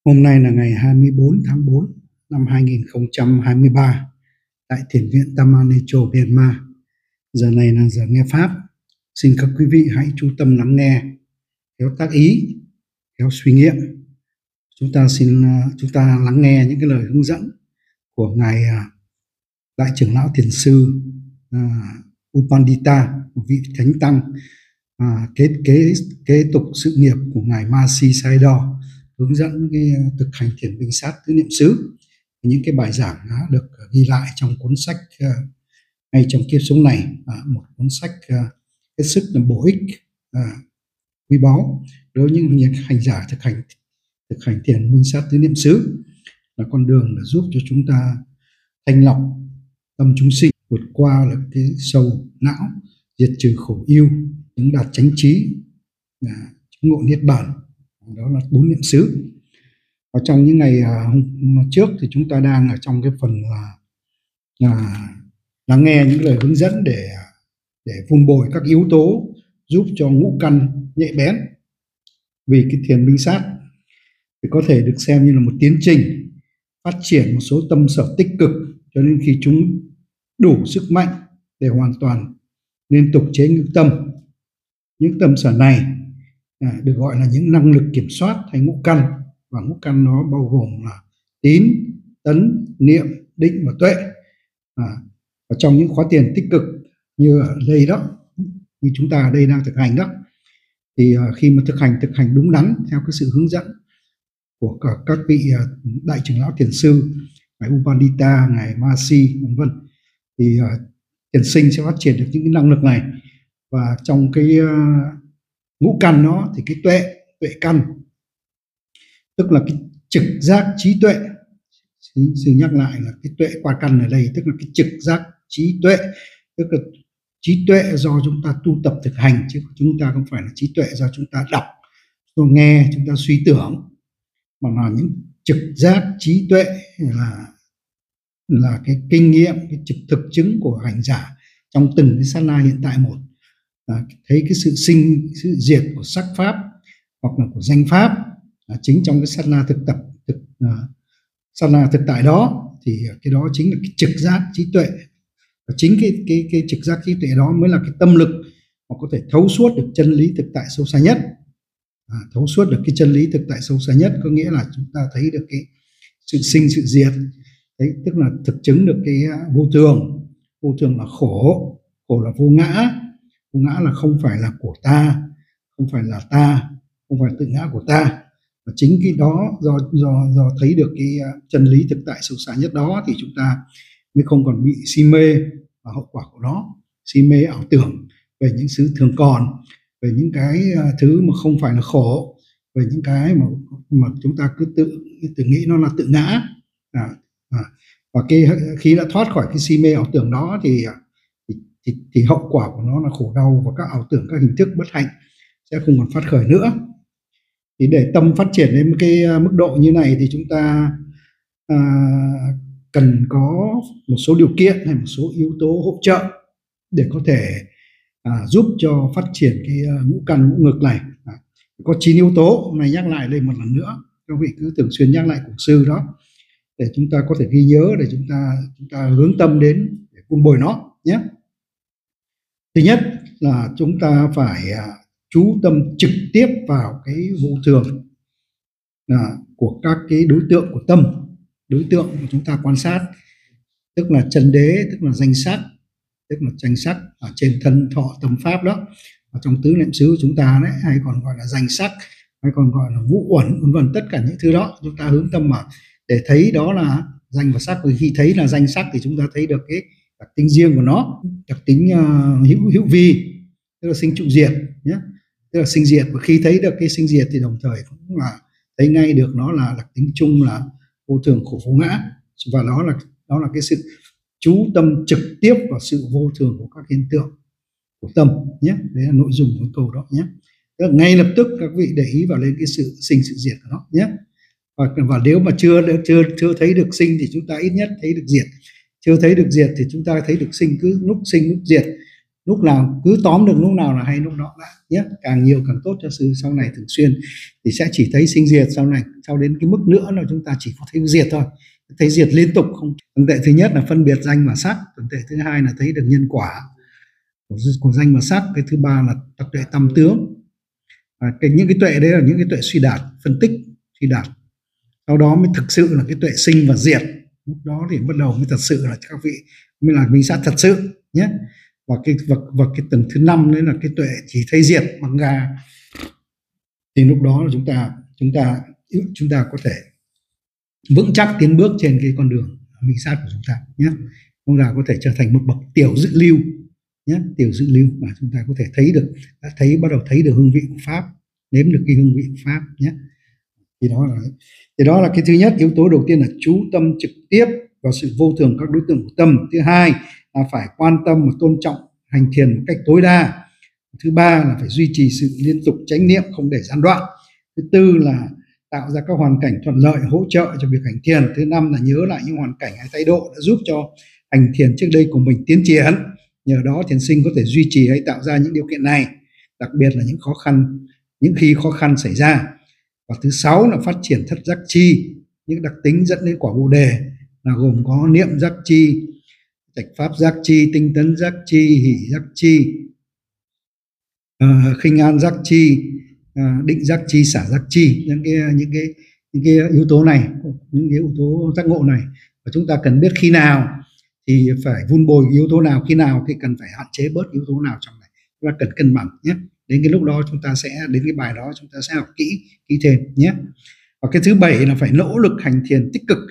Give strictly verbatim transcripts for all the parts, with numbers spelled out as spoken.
Hôm nay là ngày hai mươi bốn tháng tư năm hai nghìn không trăm hai mươi ba tại Thiền viện Taman Nature, Myanmar. Giờ này là giờ nghe Pháp. Xin các quý vị hãy chú tâm lắng nghe, khéo tác ý, khéo suy nghiệm. Chúng ta xin chúng ta lắng nghe những cái lời hướng dẫn của Ngài Đại trưởng lão Thiền sư uh, U Pandita, một vị thánh tăng uh, kế kế kế tục sự nghiệp của Ngài Mahasi Sayadaw, hướng dẫn cái thực hành thiền minh sát tứ niệm xứ. Những cái bài giảng đã được ghi lại trong cuốn sách uh, ngay trong kiếp sống này, uh, một cuốn sách uh, hết sức là bổ ích, uh, quý báu đối với những hành giả thực hành thực hành thiền minh sát tứ niệm xứ, là con đường để giúp cho chúng ta thanh lọc tâm chúng sinh, vượt qua là cái sâu não, diệt trừ khổ ưu, chứng đạt chánh trí, uh, chứng ngộ niết bàn. Đó là bốn niệm xứ. Và trong những ngày uh, trước thì chúng ta đang ở trong cái phần là uh, uh, lắng nghe những lời hướng dẫn để để vun bồi các yếu tố giúp cho ngũ căn nhạy bén. Vì cái thiền minh sát thì có thể được xem như là một tiến trình phát triển một số tâm sở tích cực, cho nên khi chúng đủ sức mạnh để hoàn toàn liên tục chế ngự tâm, những tâm sở này à, được gọi là những năng lực kiểm soát hay ngũ căn. Và ngũ căn nó bao gồm là tín, tấn, niệm, định và tuệ. À, và trong những khóa tiền tích cực như ở đây đó, như chúng ta ở đây đang thực hành đó, thì uh, khi mà thực hành thực hành đúng đắn theo cái sự hướng dẫn của cả các vị uh, đại trưởng lão thiền sư, ngài U Pandita, ngài Mahasi vân vân, thì uh, thiền sinh sẽ phát triển được những cái năng lực này. Và trong cái uh, ngũ căn đó thì cái tuệ tuệ căn, tức là cái trực giác trí tuệ. Xin nhắc lại là cái tuệ qua căn ở đây tức là cái trực giác trí tuệ, tức là trí tuệ do chúng ta tu tập thực hành, chứ chúng ta không phải là trí tuệ do chúng ta đọc, chúng ta nghe, chúng ta suy tưởng, mà là những trực giác trí tuệ là là cái kinh nghiệm, cái trực thực chứng của hành giả trong từng cái sát na hiện tại một. À, thấy cái sự sinh, sự diệt của sắc pháp hoặc là của danh pháp à, chính trong cái sát na thực tập thực uh, sát na thực tại đó, thì cái đó chính là cái trực giác trí tuệ. Và chính cái cái cái trực giác trí tuệ đó mới là cái tâm lực mà có thể thấu suốt được chân lý thực tại sâu xa nhất. À, thấu suốt được cái chân lý thực tại sâu xa nhất có nghĩa là chúng ta thấy được cái sự sinh sự diệt, đấy, tức là thực chứng được cái vô thường. Vô thường là khổ, khổ là vô ngã, vô ngã là không phải là của ta, không phải là ta, không phải tự ngã của ta. Và chính cái đó do do do thấy được cái chân lý thực tại sâu xa nhất đó thì chúng ta mới không còn bị si mê và hậu quả của nó, si mê ảo tưởng về những thứ thường còn, về những cái thứ mà không phải là khổ, về những cái mà mà chúng ta cứ tự tự nghĩ nó là tự ngã. À, à, và cái khi đã thoát khỏi cái si mê ảo tưởng đó thì thì, thì thì hậu quả của nó là khổ đau và các ảo tưởng, các hình thức bất hạnh sẽ không còn phát khởi nữa. Thì để tâm phát triển đến cái mức độ như này thì chúng ta à, cần có một số điều kiện hay một số yếu tố hỗ trợ để có thể à, giúp cho phát triển cái ngũ căn ngũ ngực này. À, có chín yếu tố, hôm nay nhắc lại lên một lần nữa, các vị cứ thường xuyên nhắc lại của sư đó để chúng ta có thể ghi nhớ, để chúng ta chúng ta hướng tâm đến để vun bồi nó nhé. Thứ nhất là chúng ta phải à, chú tâm trực tiếp vào cái vô thường à, của các cái đối tượng của tâm, đối tượng của chúng ta quan sát, tức là chân đế, tức là danh sắc, tức là danh sắc ở trên thân thọ tâm pháp đó, ở trong tứ niệm xứ của chúng ta đấy, hay còn gọi là danh sắc, hay còn gọi là ngũ uẩn vân vân, tất cả những thứ đó chúng ta hướng tâm vào để thấy đó là danh và sắc. Vì khi thấy là danh sắc thì chúng ta thấy được cái đặc tính riêng của nó, đặc tính uh, hữu hữu vi, tức là sinh trụ diệt nhé, tức là sinh diệt. Và khi thấy được cái sinh diệt thì đồng thời cũng là thấy ngay được nó là đặc tính chung là vô thường khổ vô ngã. Và đó là đó là cái sự chú tâm trực tiếp vào sự vô thường của các hiện tượng của tâm nhé. Đấy là nội dung của câu đó nhé. Tức là ngay lập tức các vị để ý vào lên cái sự sinh sự diệt của nó nhé. Và, và nếu mà chưa chưa chưa thấy được sinh thì chúng ta ít nhất thấy được diệt. Chưa thấy được diệt thì chúng ta thấy được sinh, cứ lúc sinh lúc diệt lúc nào cứ tóm được lúc nào là hay lúc đó đã nhé, càng nhiều càng tốt cho sư. Sau này thường xuyên thì sẽ chỉ thấy sinh diệt, sau này sau đến cái mức nữa là chúng ta chỉ có thấy diệt thôi, thấy diệt liên tục. Không, tuần tệ thứ nhất là phân biệt danh và sắc, tuần tệ thứ hai là thấy được nhân quả của, của danh và sắc, cái thứ ba là tập tuệ tam tướng. À, cái những cái tuệ đấy là những cái tuệ suy đạt, phân tích suy đạt, sau đó mới thực sự là cái tuệ sinh và diệt. Lúc đó thì bắt đầu mới thật sự là các vị mới là minh sát thật sự nhé. Và cái và, và cái tầng thứ năm đấy là cái tuệ chỉ thấy diệt bằng gà, thì lúc đó là chúng ta chúng ta chúng ta có thể vững chắc tiến bước trên cái con đường minh sát của chúng ta nhé. Con gà có thể trở thành một bậc tiểu dự lưu nhé, tiểu dự lưu mà chúng ta có thể thấy được, đã thấy bắt đầu thấy được hương vị của pháp, nếm được cái hương vị của pháp nhé. Thì đó là thì đó là cái thứ nhất, yếu tố đầu tiên là chú tâm trực tiếp vào sự vô thường các đối tượng của tâm. Thứ hai là phải quan tâm và tôn trọng hành thiền một cách tối đa. Thứ ba là phải duy trì sự liên tục chánh niệm, không để gián đoạn. Thứ tư là tạo ra các hoàn cảnh thuận lợi hỗ trợ cho việc hành thiền. Thứ năm là nhớ lại những hoàn cảnh hay thái độ đã giúp cho hành thiền trước đây của mình tiến triển. Nhờ đó thiền sinh có thể duy trì hay tạo ra những điều kiện này, đặc biệt là những khó khăn, những khi khó khăn xảy ra. Và thứ sáu là phát triển thất giác chi, những đặc tính dẫn đến quả Bồ đề là gồm có niệm giác chi, trạch pháp giác chi, tinh tấn giác chi, hỷ giác chi, uh, khinh an giác chi, uh, định giác chi, xả giác chi. Những cái những cái những cái yếu tố này, những cái yếu tố giác ngộ này, và chúng ta cần biết khi nào thì phải vun bồi yếu tố nào, khi nào thì cần phải hạn chế bớt yếu tố nào trong này, chúng ta cần cân bằng nhé. Đến cái lúc đó chúng ta sẽ đến cái bài đó chúng ta sẽ học kỹ kỹ thêm nhé. Và cái thứ bảy là phải nỗ lực hành thiền tích cực.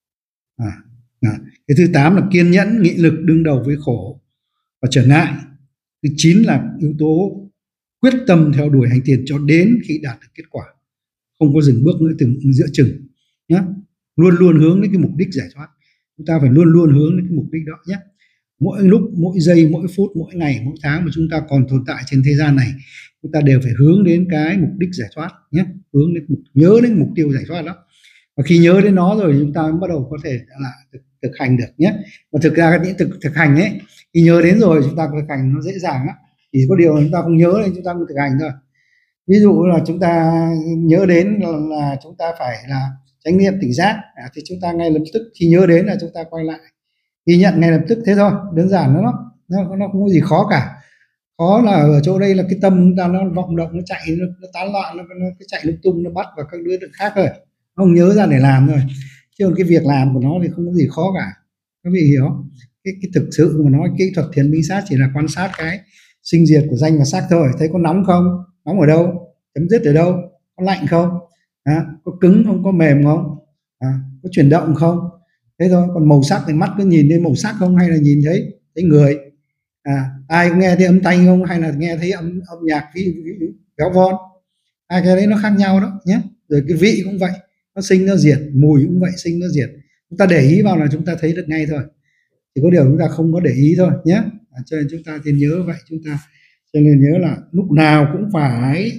À, à. Cái thứ tám là kiên nhẫn nghị lực đương đầu với khổ và trở ngại. Thứ chín là yếu tố quyết tâm theo đuổi hành thiền cho đến khi đạt được kết quả, không có dừng bước nữa từ giữa chừng nhé. Luôn luôn hướng đến cái mục đích giải thoát, chúng ta phải luôn luôn hướng đến cái mục đích đó nhé. Mỗi lúc, mỗi giây, mỗi phút, mỗi ngày, mỗi tháng mà chúng ta còn tồn tại trên thế gian này, chúng ta đều phải hướng đến cái mục đích giải thoát nhé, hướng đến nhớ đến mục tiêu giải thoát đó. Và khi nhớ đến nó rồi chúng ta mới bắt đầu có thể là thực, thực hành được nhé. Và thực ra những thực thực hành ấy, khi nhớ đến rồi chúng ta thực hành nó dễ dàng á, chỉ có điều là chúng ta không nhớ nên chúng ta không thực hành thôi. Ví dụ là chúng ta nhớ đến là, là chúng ta phải là chánh niệm tỉnh giác, à, thì chúng ta ngay lập tức khi nhớ đến là chúng ta quay lại ghi nhận ngay lập tức, thế thôi, đơn giản nó nó nó không có gì khó cả. Khó là ở chỗ đây là cái tâm chúng ta nó vọng động, nó chạy, nó, nó tán loạn, nó, nó chạy lung tung, nó bắt vào các đối tượng khác rồi, nó không nhớ ra để làm thôi. Chứ cái việc làm của nó thì không có gì khó cả, các vị hiểu. Cái, cái thực sự mà nói kỹ thuật thiền minh sát chỉ là quan sát cái sinh diệt của danh và sắc thôi. Thấy có nóng không, nóng ở đâu, chấm dứt ở đâu, có lạnh không, à, có cứng không, có mềm không, à, có chuyển động không, thế thôi. Còn màu sắc thì mắt cứ nhìn thấy màu sắc không, hay là nhìn thấy thấy người, à, ai có nghe thấy âm thanh không, hay là nghe thấy âm, âm nhạc véo von, hai cái đấy nó khác nhau đó nhé. Rồi cái vị cũng vậy, nó sinh nó diệt, mùi cũng vậy, sinh nó diệt. Chúng ta để ý vào là chúng ta thấy được ngay thôi, chỉ có điều chúng ta không có để ý thôi nhé. À, cho nên chúng ta thì nhớ vậy, chúng ta cho nên nhớ là lúc nào cũng phải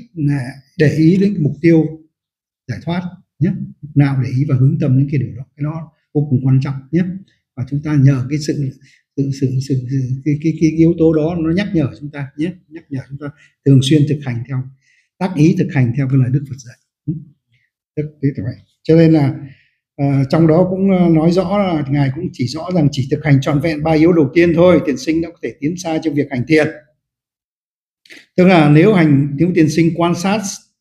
để ý đến mục tiêu giải thoát nhé, lúc nào để ý và hướng tâm đến cái điều đó, cái đó vô cùng quan trọng nhé. Và chúng ta nhờ cái sự sự sự, sự, sự cái, cái, cái yếu tố đó nó nhắc nhở chúng ta nhé, nhắc nhở chúng ta thường xuyên thực hành theo tác ý, thực hành theo cái lời Đức Phật dạy. Thế vậy cho nên là uh, trong đó cũng nói rõ là ngài cũng chỉ rõ rằng chỉ thực hành trọn vẹn ba yếu đầu tiên thôi, tiền sinh đã có thể tiến xa trong việc hành thiền. Tức là nếu hành nếu tiền sinh quan sát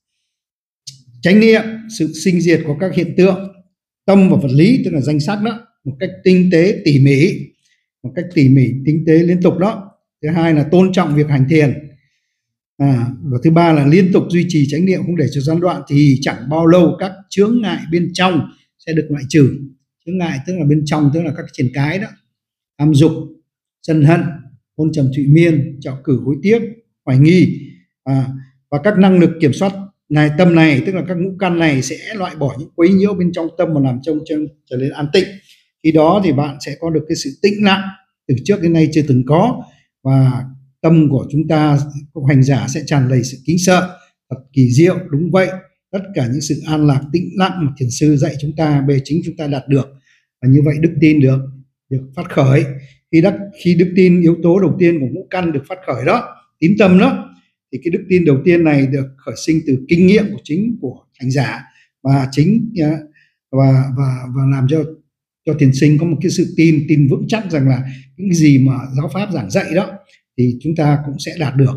chánh niệm sự sinh diệt của các hiện tượng tâm và vật lý, tức là danh sắc đó, một cách tinh tế tỉ mỉ, một cách tỉ mỉ tinh tế liên tục đó. Thứ hai là tôn trọng việc hành thiền, à, và thứ ba là liên tục duy trì chánh niệm không để cho gián đoạn, thì chẳng bao lâu các chướng ngại bên trong sẽ được loại trừ. Chướng ngại tức là bên trong, tức là các triển cái đó, tham dục, sân hận, hôn trầm thụy miên, trạo cử hối tiếc, hoài nghi, à, và các năng lực kiểm soát này tâm này, tức là các ngũ căn này sẽ loại bỏ những quấy nhiễu bên trong tâm và làm trong chân trở nên an tịnh. Khi đó thì bạn sẽ có được cái sự tĩnh lặng từ trước đến nay chưa từng có, và tâm của chúng ta hành giả sẽ tràn đầy sự kính sợ. Thật kỳ diệu, đúng vậy, tất cả những sự an lạc tĩnh lặng mà thiền sư dạy chúng ta bề chính chúng ta đạt được, và như vậy đức tin được được phát khởi. khi đắc khi đức tin yếu tố đầu tiên của ngũ căn được phát khởi đó, tín tâm đó, thì cái đức tin đầu tiên này được khởi sinh từ kinh nghiệm của chính của hành giả, và chính và và và làm cho cho thiền sinh có một cái sự tin tin vững chắc rằng là những cái gì mà giáo pháp giảng dạy đó thì chúng ta cũng sẽ đạt được,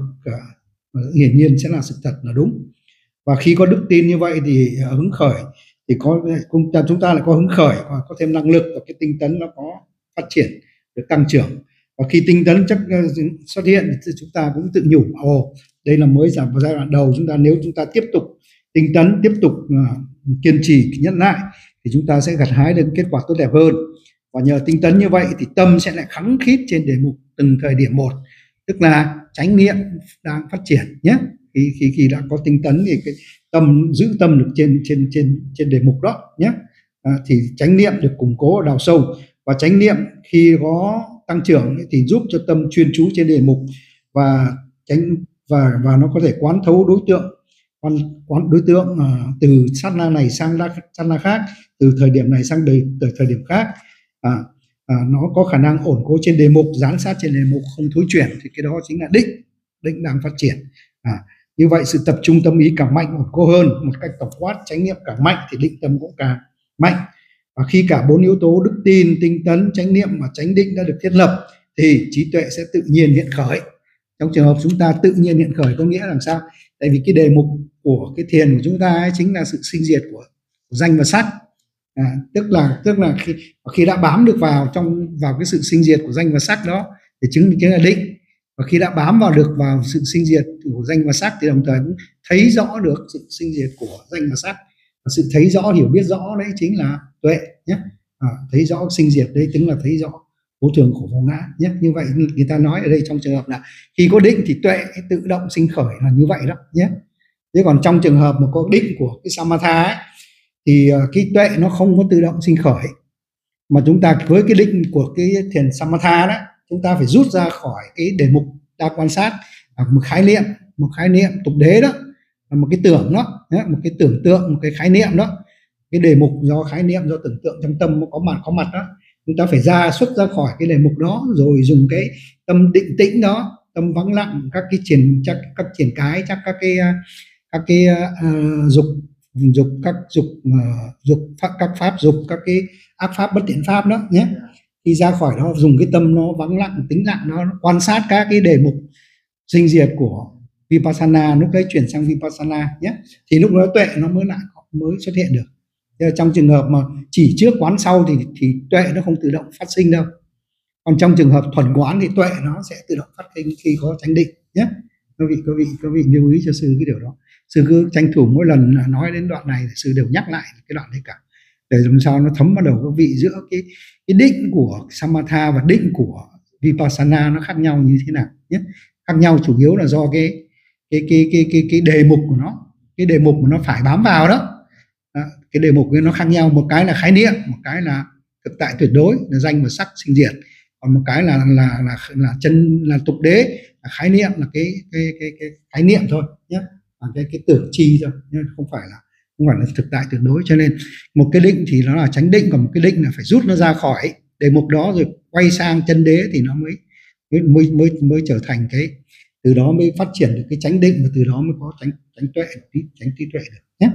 hiển nhiên sẽ là sự thật, là đúng. Và khi có đức tin như vậy thì hứng khởi thì có chúng ta chúng ta lại có hứng khởi và có thêm năng lực, và cái tinh tấn nó có phát triển, được tăng trưởng. Và khi tinh tấn chắc xuất hiện thì chúng ta cũng tự nhủ, ồ đây là mới giảm vào giai đoạn đầu, chúng ta nếu chúng ta tiếp tục tinh tấn, tiếp tục uh, kiên trì nhẫn nại thì chúng ta sẽ gặt hái được kết quả tốt đẹp hơn. Và nhờ tinh tấn như vậy thì tâm sẽ lại khắng khít trên đề mục từng thời điểm một, tức là chánh niệm đang phát triển nhé. Khi khi khi đã có tinh tấn thì cái tâm giữ tâm được trên trên trên trên đề mục đó nhé. À, thì chánh niệm được củng cố đào sâu, và chánh niệm khi có tăng trưởng thì giúp cho tâm chuyên chú trên đề mục, và chánh và và nó có thể quán thấu đối tượng, quán, quán đối tượng uh, từ sát na này sang sát na khác, từ thời điểm này sang đời, từ thời điểm khác. À, à, nó có khả năng ổn cố trên đề mục, giám sát trên đề mục, không thối chuyển, thì cái đó chính là định định đang phát triển. À, như vậy sự tập trung tâm ý càng mạnh, ổn cố hơn, một cách tổng quát chánh niệm càng mạnh thì định tâm cũng càng mạnh. Và khi cả bốn yếu tố đức tin, tinh tấn, chánh niệm và chánh định đã được thiết lập thì trí tuệ sẽ tự nhiên hiện khởi. Trong trường hợp chúng ta tự nhiên hiện khởi có nghĩa là làm sao? Tại vì cái đề mục của cái thiền của chúng ta ấy chính là sự sinh diệt của, của danh và sắc. À, tức là tức là khi khi đã bám được vào trong vào cái sự sinh diệt của danh và sắc đó thì chứng chính là định. Và khi đã bám vào được vào sự sinh diệt của danh và sắc thì đồng thời cũng thấy rõ được sự sinh diệt của danh và sắc. Và sự thấy rõ, hiểu biết rõ đấy chính là tuệ nhé. À, thấy rõ sinh diệt đấy chính là thấy rõ vô thường khổ vô ngã nhé. Như vậy người ta nói ở đây trong trường hợp là khi có định thì tuệ tự động sinh khởi là như vậy đó nhé. Thế còn trong trường hợp mà có định của cái samatha ấy, thì cái tuệ nó không có tự động sinh khởi, mà chúng ta với cái định của cái thiền samatha đó, chúng ta phải rút ra khỏi cái đề mục đa quan sát, một khái niệm, một khái niệm tục đế đó, một cái tưởng đó, một cái tưởng tượng, một cái khái niệm đó, cái đề mục do khái niệm, do tưởng tượng trong tâm có mặt có mặt đó, chúng ta phải ra xuất ra khỏi cái đề mục đó, rồi dùng cái tâm định tĩnh đó, tâm vắng lặng, các cái triển chắc các triển cái chắc các cái các cái uh, dục dục các dục uh, dục pháp, các pháp dục, các cái ác pháp bất thiện pháp đó nhé. Khi ra khỏi đó dùng cái tâm nó vắng lặng, tĩnh lặng, nó quan sát các cái đề mục sinh diệt của vipassana, lúc đấy chuyển sang vipassana nhé, thì lúc đó tuệ nó mới lại mới xuất hiện được. Trong trường hợp mà chỉ trước quán sau thì thì tuệ nó không tự động phát sinh đâu. Còn trong trường hợp thuần quán thì tuệ nó sẽ tự động phát sinh khi có chánh định nhé. Các vị, các vị, các vị lưu ý cho sư cái điều đó. Sư cứ tranh thủ mỗi lần nói đến đoạn này sư đều nhắc lại cái đoạn đấy cả, để làm sao nó thấm vào đầu các vị giữa cái cái định của samatha và định của vipassana nó khác nhau như thế nào nhé. Khác nhau chủ yếu là do cái cái cái cái cái cái đề mục của nó, cái đề mục mà nó phải bám vào đó. Đó, cái đề mục nó khác nhau, một cái là khái niệm, một cái là thực tại tuyệt đối là danh và sắc sinh diệt, còn một cái là là là là chân là tục đế, là khái niệm, là cái cái cái cái khái niệm thôi nhé, là cái cái tưởng chi thôi nhé, không phải là không phải là thực tại tuyệt đối. Cho nên một cái định thì nó là chánh định, còn một cái định là phải rút nó ra khỏi đề mục đó rồi quay sang chân đế thì nó mới mới mới mới trở thành cái, từ đó mới phát triển được cái chánh định, và từ đó mới có chánh chánh tuệ, chánh trí tuệ được nhé.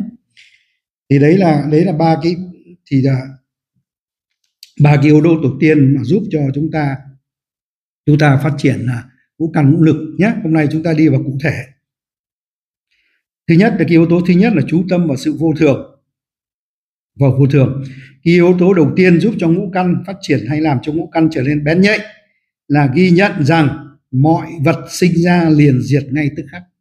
Thì đấy là đấy là ba cái thì là ba cái yếu tố đầu tiên mà giúp cho chúng ta chúng ta phát triển là ngũ căn ngũ lực nhé. Hôm nay chúng ta đi vào cụ thể. Thứ nhất là cái yếu tố thứ nhất là chú tâm vào sự vô thường, vào vô thường. Cái yếu tố đầu tiên giúp cho ngũ căn phát triển hay làm cho ngũ căn trở nên bén nhạy là ghi nhận rằng mọi vật sinh ra liền diệt ngay tức khắc.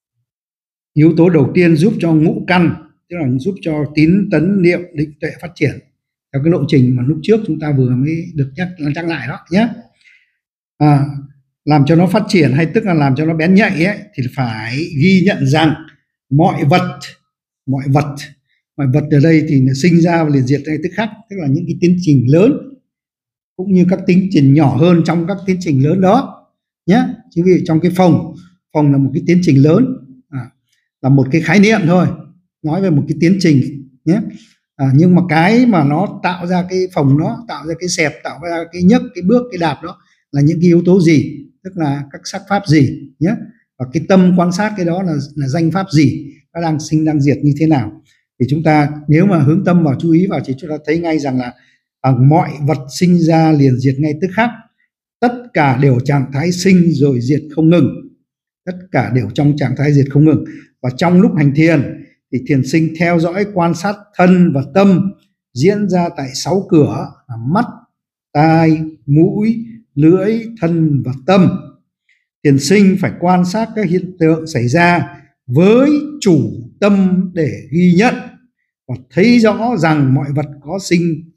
Yếu tố đầu tiên giúp cho ngũ căn, tức là giúp cho tín tấn niệm định tuệ phát triển theo cái lộ trình mà lúc trước chúng ta vừa mới được nhắc nhắc lại đó nhé. À, làm cho nó phát triển hay tức là làm cho nó bén nhạy ấy, thì phải ghi nhận rằng mọi vật, mọi vật, mọi vật ở đây thì sinh ra và liền diệt ngay tức khắc, tức là những cái tiến trình lớn cũng như các tiến trình nhỏ hơn trong các tiến trình lớn đó nhé. Chứ vì trong cái phòng, phòng là một cái tiến trình lớn, à, là một cái khái niệm thôi, nói về một cái tiến trình nhé. À, nhưng mà cái mà nó tạo ra cái phòng, nó tạo ra cái xẹp, tạo ra cái nhấc, cái bước, cái đạp đó là những cái yếu tố gì, tức là các sắc pháp gì nhé, và cái tâm quan sát cái đó là là danh pháp gì, nó đang sinh đang diệt như thế nào. Thì chúng ta nếu mà hướng tâm vào, chú ý vào thì chúng ta thấy ngay rằng là à, mọi vật sinh ra liền diệt ngay tức khắc, tất cả đều trạng thái sinh rồi diệt không ngừng, tất cả đều trong trạng thái diệt không ngừng. Và trong lúc hành thiền thì thiền sinh theo dõi quan sát thân và tâm diễn ra tại sáu cửa là mắt, tai, mũi, lưỡi, thân và tâm. Thiền sinh phải quan sát các hiện tượng xảy ra với chủ tâm để ghi nhận và thấy rõ rằng mọi vật có sinh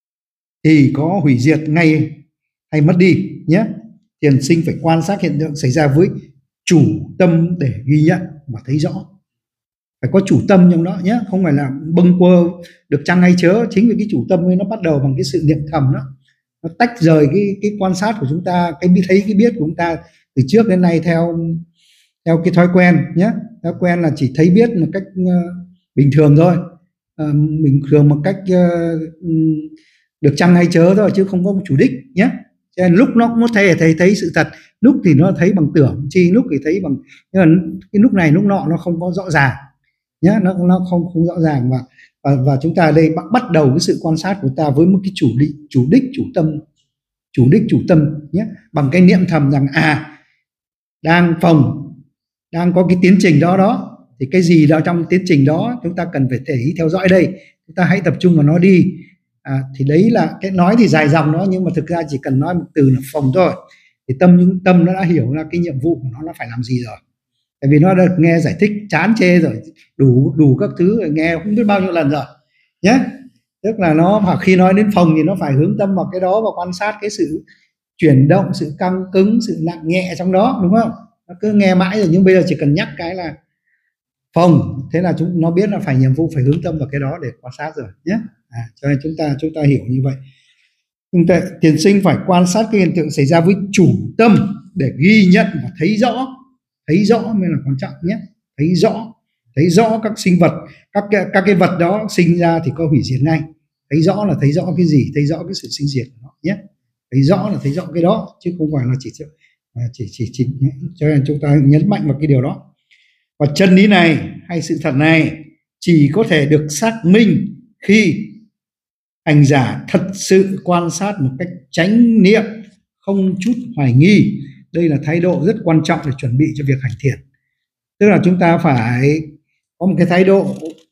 thì có hủy diệt ngay hay mất đi nhé. Thiền sinh phải quan sát hiện tượng xảy ra với chủ tâm để ghi nhận và thấy rõ, phải có chủ tâm trong đó nhé, không phải là bâng quơ được chăng hay chớ. Chính vì cái chủ tâm ấy nó bắt đầu bằng cái sự niệm thầm đó, nó tách rời cái cái quan sát của chúng ta, cái biết thấy cái biết của chúng ta từ trước đến nay theo theo cái thói quen nhé. Thói quen là chỉ thấy biết một cách uh, bình thường thôi, uh, bình thường một cách uh, được chăng hay chớ thôi, chứ không có một chủ đích nhé. Cho nên lúc nó cũng có thể thấy thấy sự thật, lúc thì nó thấy bằng tưởng chi, lúc thì thấy bằng, nhưng mà cái lúc này lúc nọ nó không có rõ ràng nhé, nó nó không không rõ ràng. Và và, và chúng ta ở đây bắt đầu cái sự quan sát của ta với một cái chủ đích chủ đích chủ tâm chủ đích chủ tâm nhé, bằng cái niệm thầm rằng à đang phòng đang có cái tiến trình đó đó, thì cái gì đó trong tiến trình đó chúng ta cần phải để ý theo dõi đây, chúng ta hãy tập trung vào nó đi. À, thì đấy là cái nói thì dài dòng đó, nhưng mà thực ra chỉ cần nói một từ là phòng thôi, thì tâm những tâm nó đã hiểu là cái nhiệm vụ của nó là phải làm gì rồi. Tại vì nó đã nghe giải thích chán chê rồi, đủ đủ các thứ rồi, nghe không biết bao nhiêu lần rồi nhé. Tức là nó hoặc khi nói đến phòng thì nó phải hướng tâm vào cái đó và quan sát cái sự chuyển động, sự căng cứng, sự nặng nhẹ trong đó, đúng không? Nó cứ nghe mãi rồi, nhưng bây giờ chỉ cần nhắc cái là phòng, thế là chúng nó biết là phải nhiệm vụ phải hướng tâm vào cái đó để quan sát rồi nhé. À, cho nên chúng ta chúng ta hiểu như vậy. Chúng ta thiền sinh phải quan sát cái hiện tượng xảy ra với chủ tâm để ghi nhận và thấy rõ, thấy rõ mới là quan trọng nhé. Thấy rõ, thấy rõ các sinh vật, các các cái vật đó sinh ra thì có hủy diệt ngay. Thấy rõ là thấy rõ cái gì, thấy rõ cái sự sinh diệt của nó nhé. Thấy rõ là thấy rõ cái đó, chứ không phải là chỉ chỉ chỉ, chỉ nhé. Cho nên chúng ta nhấn mạnh vào cái điều đó. Và chân lý này hay sự thật này chỉ có thể được xác minh khi hành giả thật sự quan sát một cách chánh niệm, không chút hoài nghi. Đây là thái độ rất quan trọng để chuẩn bị cho việc hành thiền. Tức là chúng ta phải có một cái thái độ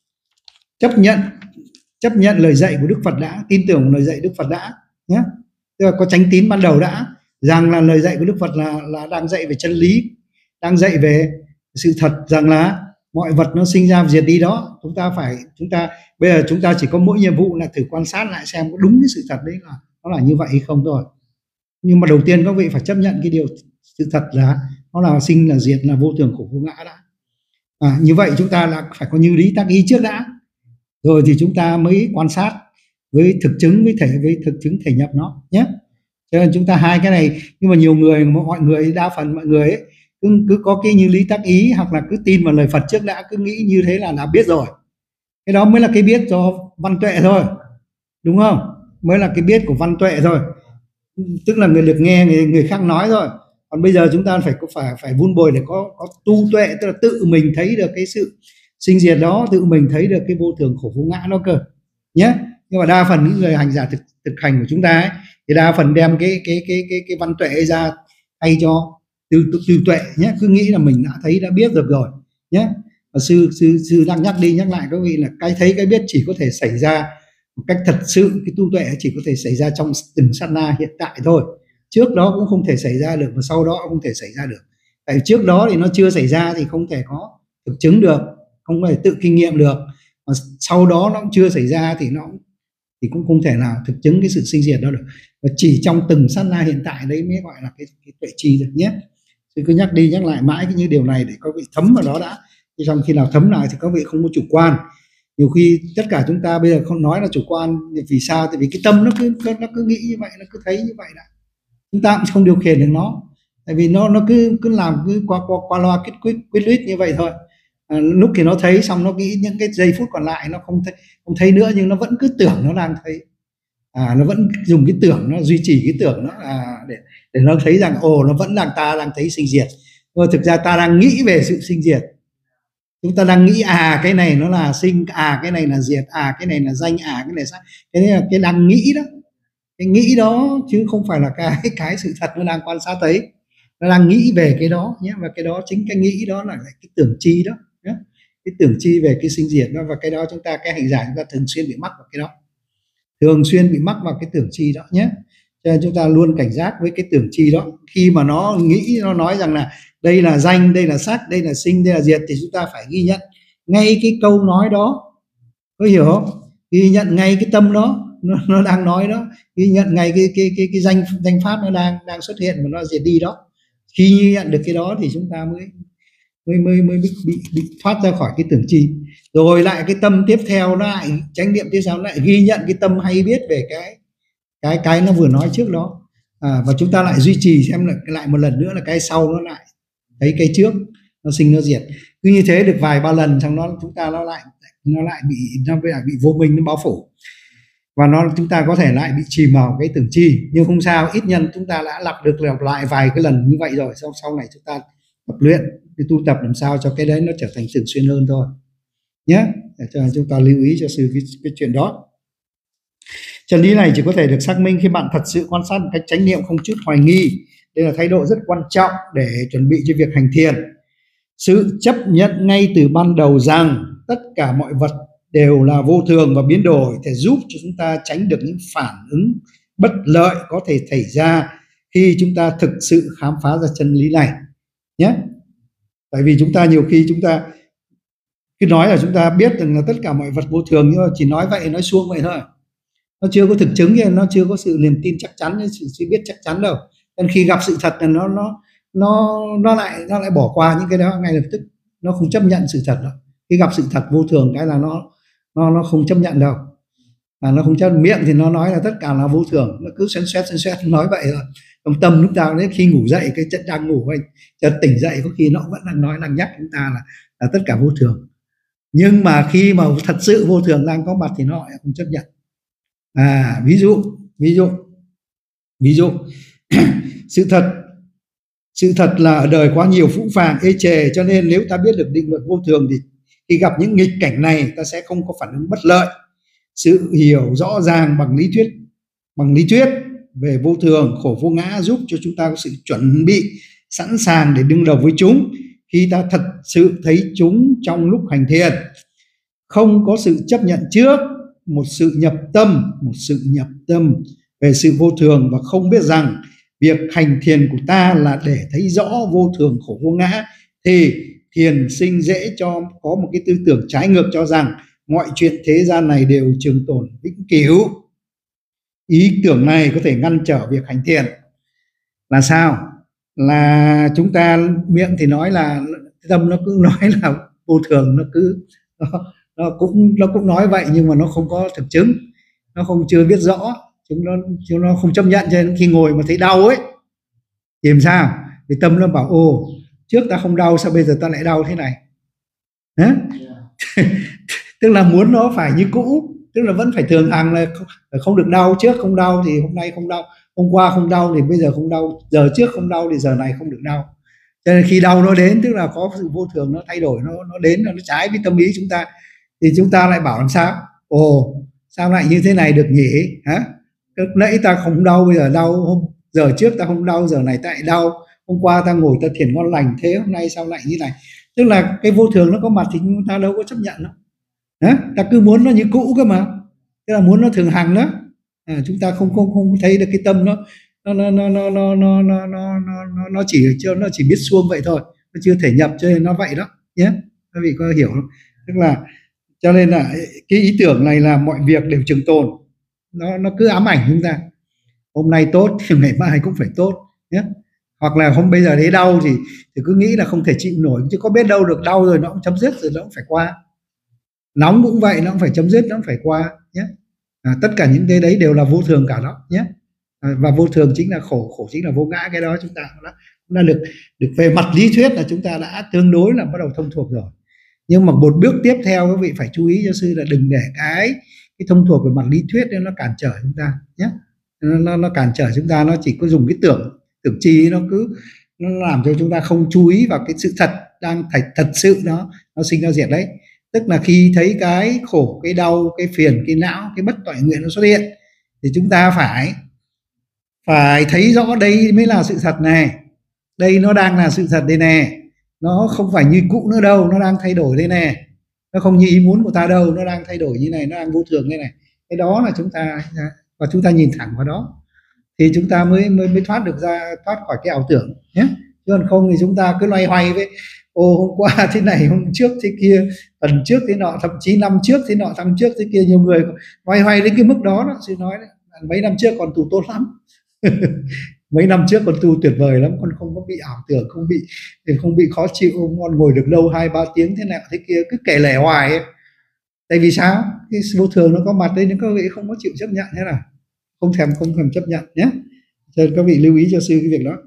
chấp nhận chấp nhận lời dạy của Đức Phật đã, tin tưởng vào lời dạy Đức Phật đã nhé. Tức là có chánh tín ban đầu đã, rằng là lời dạy của Đức Phật là là đang dạy về chân lý, đang dạy về sự thật, rằng là mọi vật nó sinh ra diệt đi đó. Chúng ta phải chúng ta bây giờ chúng ta chỉ có mỗi nhiệm vụ là thử quan sát lại xem có đúng cái sự thật đấy là nó là như vậy hay không thôi. Nhưng mà đầu tiên các vị phải chấp nhận cái điều sự thật là nó là sinh là diệt, là vô thường khổ vô ngã đã. À, như vậy chúng ta là phải có như lý tác ý trước đã, rồi thì chúng ta mới quan sát với thực chứng, với thể với thực chứng thể nhập nó nhé. Cho nên chúng ta hai cái này, nhưng mà nhiều người, mọi người đa phần mọi người ấy, cứ, cứ có cái như lý tác ý hoặc là cứ tin vào lời Phật trước đã, cứ nghĩ như thế là đã biết rồi. Cái đó mới là cái biết cho văn tuệ thôi, đúng không? Mới là cái biết của văn tuệ thôi, tức là người được nghe người, người khác nói thôi. Còn bây giờ chúng ta phải phải phải vun bồi để có có tu tuệ, tức là tự mình thấy được cái sự sinh diệt đó, tự mình thấy được cái vô thường khổ vô ngã nó cơ nhé. Nhưng mà đa phần những người hành giả thực thực hành của chúng ta ấy, thì đa phần đem cái cái cái cái cái văn tuệ ấy ra thay cho tư tư tuệ nhé, cứ nghĩ là mình đã thấy đã biết được rồi nhé. Và sư sư sư đang nhắc đi nhắc lại các vị là cái thấy cái biết chỉ có thể xảy ra một cách thật sự, cái tu tuệ chỉ có thể xảy ra trong từng sát na hiện tại thôi, trước đó cũng không thể xảy ra được, và sau đó cũng không thể xảy ra được. Tại trước đó thì nó chưa xảy ra thì không thể có thực chứng được, không thể tự kinh nghiệm được, mà sau đó nó cũng chưa xảy ra thì nó thì cũng không thể nào thực chứng cái sự sinh diệt đó được. Và chỉ trong từng sát na hiện tại đấy mới gọi là cái, cái tuệ chi được nhé. Tôi cứ nhắc đi nhắc lại mãi cái như điều này để các vị thấm vào đó đã. Chứ trong khi nào thấm lại thì các vị không có chủ quan. Nhiều khi tất cả chúng ta bây giờ không nói là chủ quan, vì sao? Tại vì cái tâm nó cứ nó cứ nghĩ như vậy, nó cứ thấy như vậy đã. Chúng ta cũng không điều khiển được nó, tại vì nó nó cứ cứ làm cứ qua qua qua loa quyết quyết quyết lít như vậy thôi. À, lúc thì nó thấy xong nó nghĩ những cái giây phút còn lại nó không thấy không thấy nữa, nhưng nó vẫn cứ tưởng nó đang thấy. à, nó vẫn dùng cái tưởng, nó duy trì cái tưởng nó à, để để nó thấy rằng ồ nó vẫn đang ta đang thấy sinh diệt, nhưng mà thực ra ta đang nghĩ về sự sinh diệt. Chúng ta đang nghĩ à cái này nó là sinh, à cái này là diệt, à cái này là danh, à cái này sắc, cái này là cái đang nghĩ đó, cái nghĩ đó chứ không phải là cái cái sự thật nó đang quan sát thấy. Nó đang nghĩ về cái đó nhé, và cái đó chính cái nghĩ đó là cái tưởng chi đó nhé, cái tưởng chi về cái sinh diệt đó, và cái đó chúng ta cái hành giả chúng ta thường xuyên bị mắc vào cái đó, thường xuyên bị mắc vào cái tưởng chi đó nhé. Cho nên chúng ta luôn cảnh giác với cái tưởng chi đó. Khi mà nó nghĩ, nó nói rằng là đây là danh, đây là sắc, đây là sinh, đây là diệt, thì chúng ta phải ghi nhận ngay cái câu nói đó, có hiểu không? Ghi nhận ngay cái tâm đó nó, nó đang nói đó, ghi nhận ngay cái cái cái cái danh danh pháp nó đang đang xuất hiện và nó diệt đi đó. Khi ghi nhận được cái đó thì chúng ta mới mới mới mới bị, bị, bị thoát ra khỏi cái tưởng chi. Rồi lại cái tâm tiếp theo nó lại chánh niệm tiếp theo lại ghi nhận cái tâm hay biết về cái cái cái nó vừa nói trước đó, à, và chúng ta lại duy trì xem lại lại một lần nữa là cái sau nó lại thấy cái trước nó sinh nó diệt. Cứ như thế được vài ba lần xong nó chúng ta nó lại nó lại bị nó lại bị vô minh nó bao phủ, và nó chúng ta có thể lại bị chìm vào cái tưởng chi. Nhưng không sao, ít nhân chúng ta đã lặp được lặp lại vài cái lần như vậy rồi, sau sau này chúng ta tập luyện cái tu tập làm sao cho cái đấy nó trở thành thường xuyên hơn thôi nhé. Để cho chúng ta lưu ý cho sư cái, cái chuyện đó. Chân lý này chỉ có thể được xác minh khi bạn thật sự quan sát một cách chánh niệm không chút hoài nghi. Đây là thái độ rất quan trọng để chuẩn bị cho việc hành thiền. Sự chấp nhận ngay từ ban đầu rằng tất cả mọi vật đều là vô thường và biến đổi để giúp cho chúng ta tránh được những phản ứng bất lợi có thể xảy ra khi chúng ta thực sự khám phá ra chân lý này nhé. Tại vì chúng ta nhiều khi chúng ta cứ nói là chúng ta biết rằng là tất cả mọi vật vô thường, nhưng mà chỉ nói vậy, nói suông vậy thôi, nó chưa có thực chứng, nó chưa có sự niềm tin chắc chắn, sự biết chắc chắn đâu. Nên khi gặp sự thật là nó nó nó nó lại nó lại bỏ qua những cái đó ngay lập tức, nó không chấp nhận sự thật đâu. Khi gặp sự thật vô thường cái là nó nó nó không chấp nhận đâu, à, nó không chấp miệng thì nó nói là tất cả là vô thường, nó cứ xoen xoét xoen xoét nói vậy thôi. Trong tâm lúc ta đến khi ngủ dậy, cái chất đang ngủ anh chợt tỉnh dậy có khi nó vẫn đang nói, đang nhắc chúng ta là, là tất cả vô thường. Nhưng mà khi mà thật sự vô thường đang có mặt thì nó lại không chấp nhận. À, ví dụ ví dụ ví dụ sự thật sự thật là ở đời quá nhiều phũ phàng ê chề, cho nên nếu ta biết được định luật vô thường thì khi gặp những nghịch cảnh này ta sẽ không có phản ứng bất lợi. Sự hiểu rõ ràng bằng lý thuyết bằng lý thuyết về vô thường, khổ vô ngã giúp cho chúng ta có sự chuẩn bị sẵn sàng để đương đầu với chúng khi ta thật sự thấy chúng trong lúc hành thiền. Không có sự chấp nhận trước, một sự nhập tâm một sự nhập tâm về sự vô thường, và không biết rằng việc hành thiền của ta là để thấy rõ vô thường khổ vô ngã, thì thiền sinh dễ cho có một cái tư tưởng trái ngược cho rằng mọi chuyện thế gian này đều trường tồn vĩnh cửu. Ý tưởng này có thể ngăn trở việc hành thiền. Là sao? Là chúng ta miệng thì nói là tâm nó cứ nói là vô thường, nó cứ nó, nó cũng nó cũng nói vậy, nhưng mà nó không có thực chứng, nó không chưa biết rõ, chúng nó chúng nó không chấp nhận. Cho nên khi ngồi mà thấy đau ấy thì làm sao? Thì tâm nó bảo ồ, trước ta không đau sao bây giờ ta lại đau thế này? Yeah. Tức là muốn nó phải như cũ, tức là vẫn phải thường hằng là không, không được đau, trước không đau thì hôm nay không đau, hôm qua không đau thì bây giờ không đau, giờ trước không đau thì giờ này không được đau. Cho nên khi đau nó đến tức là có sự vô thường nó thay đổi, nó nó đến, nó trái với tâm ý chúng ta, thì chúng ta lại bảo làm sao? Ồ, sao lại như thế này được nhỉ? Hả? Lúc nãy ta không đau bây giờ đau, hôm giờ trước ta không đau giờ này ta lại đau, hôm qua ta ngồi ta thiền ngon lành thế hôm nay sao lại như này? Tức là cái vô thường nó có mặt thì chúng ta đâu có chấp nhận nó. Hả? Ta cứ muốn nó như cũ cơ mà, tức là muốn nó thường hằng đó. À, chúng ta không không không thấy được cái tâm nó nó nó nó nó nó nó nó nó nó nó chỉ chưa nó chỉ biết suông vậy thôi, nó chưa thể nhập, cho nên nó vậy đó nhé. Các vị có hiểu không? Tức là cho nên là cái ý tưởng này là mọi việc đều trường tồn, nó nó cứ ám ảnh chúng ta. Hôm nay tốt thì ngày mai cũng phải tốt nhé. Hoặc là hôm bây giờ thấy đau thì thì cứ nghĩ là không thể chịu nổi, chứ có biết đâu được đau rồi nó cũng chấm dứt rồi, nó cũng phải qua. Nóng cũng vậy, nó cũng phải chấm dứt, nó cũng phải qua nhé. À, tất cả những cái đấy đều là vô thường cả đó nhé. À, và vô thường chính là khổ, khổ chính là vô ngã. Cái đó chúng ta đã, đã được được về mặt lý thuyết là chúng ta đã tương đối là bắt đầu thông thuộc rồi. Nhưng mà một bước tiếp theo các vị phải chú ý cho sư là đừng để cái cái thông thuộc về mặt lý thuyết nên nó cản trở chúng ta nhé. Nó, nó, nó cản trở chúng ta, nó chỉ có dùng cái tưởng tưởng chi, nó cứ nó làm cho chúng ta không chú ý vào cái sự thật đang thật, thật sự nó nó sinh ra diệt đấy. Tức là khi thấy cái khổ, cái đau, cái phiền, cái não, cái bất toại nguyện nó xuất hiện thì chúng ta phải phải thấy rõ đây mới là sự thật này, đây nó đang là sự thật đây nè, nó không phải như cũ nữa đâu, nó đang thay đổi đây nè, nó không như ý muốn của ta đâu, nó đang thay đổi như này, nó đang vô thường đây này. Cái đó là chúng ta, và chúng ta nhìn thẳng vào đó thì chúng ta mới mới mới thoát được ra, thoát khỏi cái ảo tưởng nhé. Chứ còn không thì chúng ta cứ loay hoay với ô hôm qua thế này, hôm trước thế kia, tuần trước thế nọ, thậm chí năm trước thế nọ, tháng trước thế kia. Nhiều người loay hoay đến cái mức đó đó, xin nói đấy, mấy năm trước còn tù tốt lắm. Mấy năm trước còn tu tuyệt vời lắm, còn không có bị ảo tưởng, không bị không bị khó chịu, ngon ngồi được lâu hai ba tiếng thế nào thế kia, cứ kể lể hoài ấy. Tại vì sao? Cái vô thường nó có mặt đây nhưng các vị không có chịu chấp nhận thế nào, không thèm không thèm chấp nhận nhé. Cho nên các vị lưu ý cho sư cái việc đó.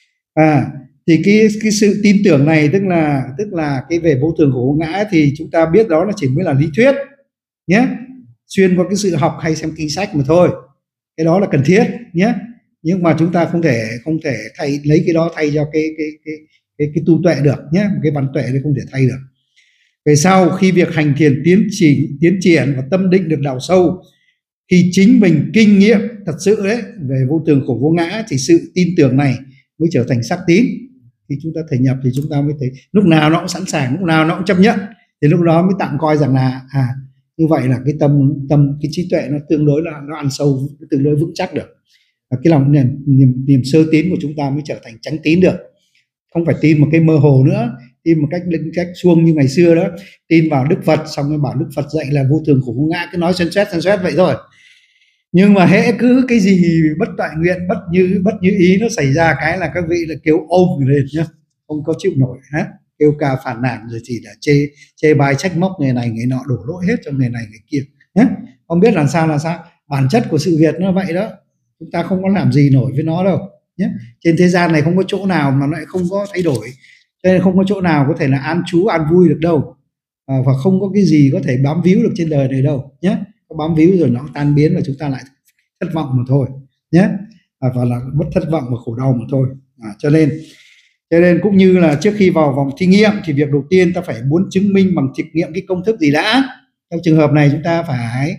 À thì cái cái sự tin tưởng này tức là tức là cái về vô thường khổ ngã thì chúng ta biết đó là chỉ mới là lý thuyết nhé, xuyên qua cái sự học hay xem kinh sách mà thôi. Cái đó là cần thiết nhé, nhưng mà chúng ta không thể không thể thay lấy cái đó thay cho cái cái cái cái, cái tu tuệ được nhé, cái văn tuệ thì không thể thay được. Về sau khi việc hành thiền tiến triển tiến triển và tâm định được đào sâu, khi chính mình kinh nghiệm thật sự đấy về vô thường khổ vô ngã thì sự tin tưởng này mới trở thành sắc tín. Khi chúng ta thể nhập thì chúng ta mới thấy lúc nào nó cũng sẵn sàng, lúc nào nó cũng chấp nhận, thì lúc đó mới tạm coi rằng là à như vậy là cái tâm tâm cái trí tuệ nó tương đối là nó ăn sâu, tương đối vững chắc được. Và cái lòng niềm, niềm niềm sơ tín của chúng ta mới trở thành chánh tín được, không phải tin một cái mơ hồ nữa, tin một cách cách suông như ngày xưa đó, tin vào Đức Phật xong rồi bảo Đức Phật dạy là vô thường khổ vô ngã, cứ nói xen xét xen xét vậy thôi. Nhưng mà hễ cứ cái gì bất toại nguyện, bất như bất như ý nó xảy ra cái là các vị là kêu ôm lên nhá, không có chịu nổi hết, kêu ca phản nàn rồi chỉ là chê chê bai trách móc người này người nọ, đổ lỗi hết cho người này người kia nhé. Không biết làm sao là sao, bản chất của sự việc nó vậy đó, chúng ta không có làm gì nổi với nó đâu nhé. Trên thế gian này không có chỗ nào mà nó lại không có thay đổi, cho nên không có chỗ nào có thể là an trú an vui được đâu, à, và không có cái gì có thể bám víu được trên đời này đâu nhé. Có bám víu rồi nó tan biến và chúng ta lại thất vọng mà thôi nhé, à, và là bất thất vọng và khổ đau mà thôi. À, cho nên cho nên cũng như là trước khi vào vòng thí nghiệm thì việc đầu tiên ta phải muốn chứng minh bằng thực nghiệm cái công thức gì đã. Trong trường hợp này chúng ta phải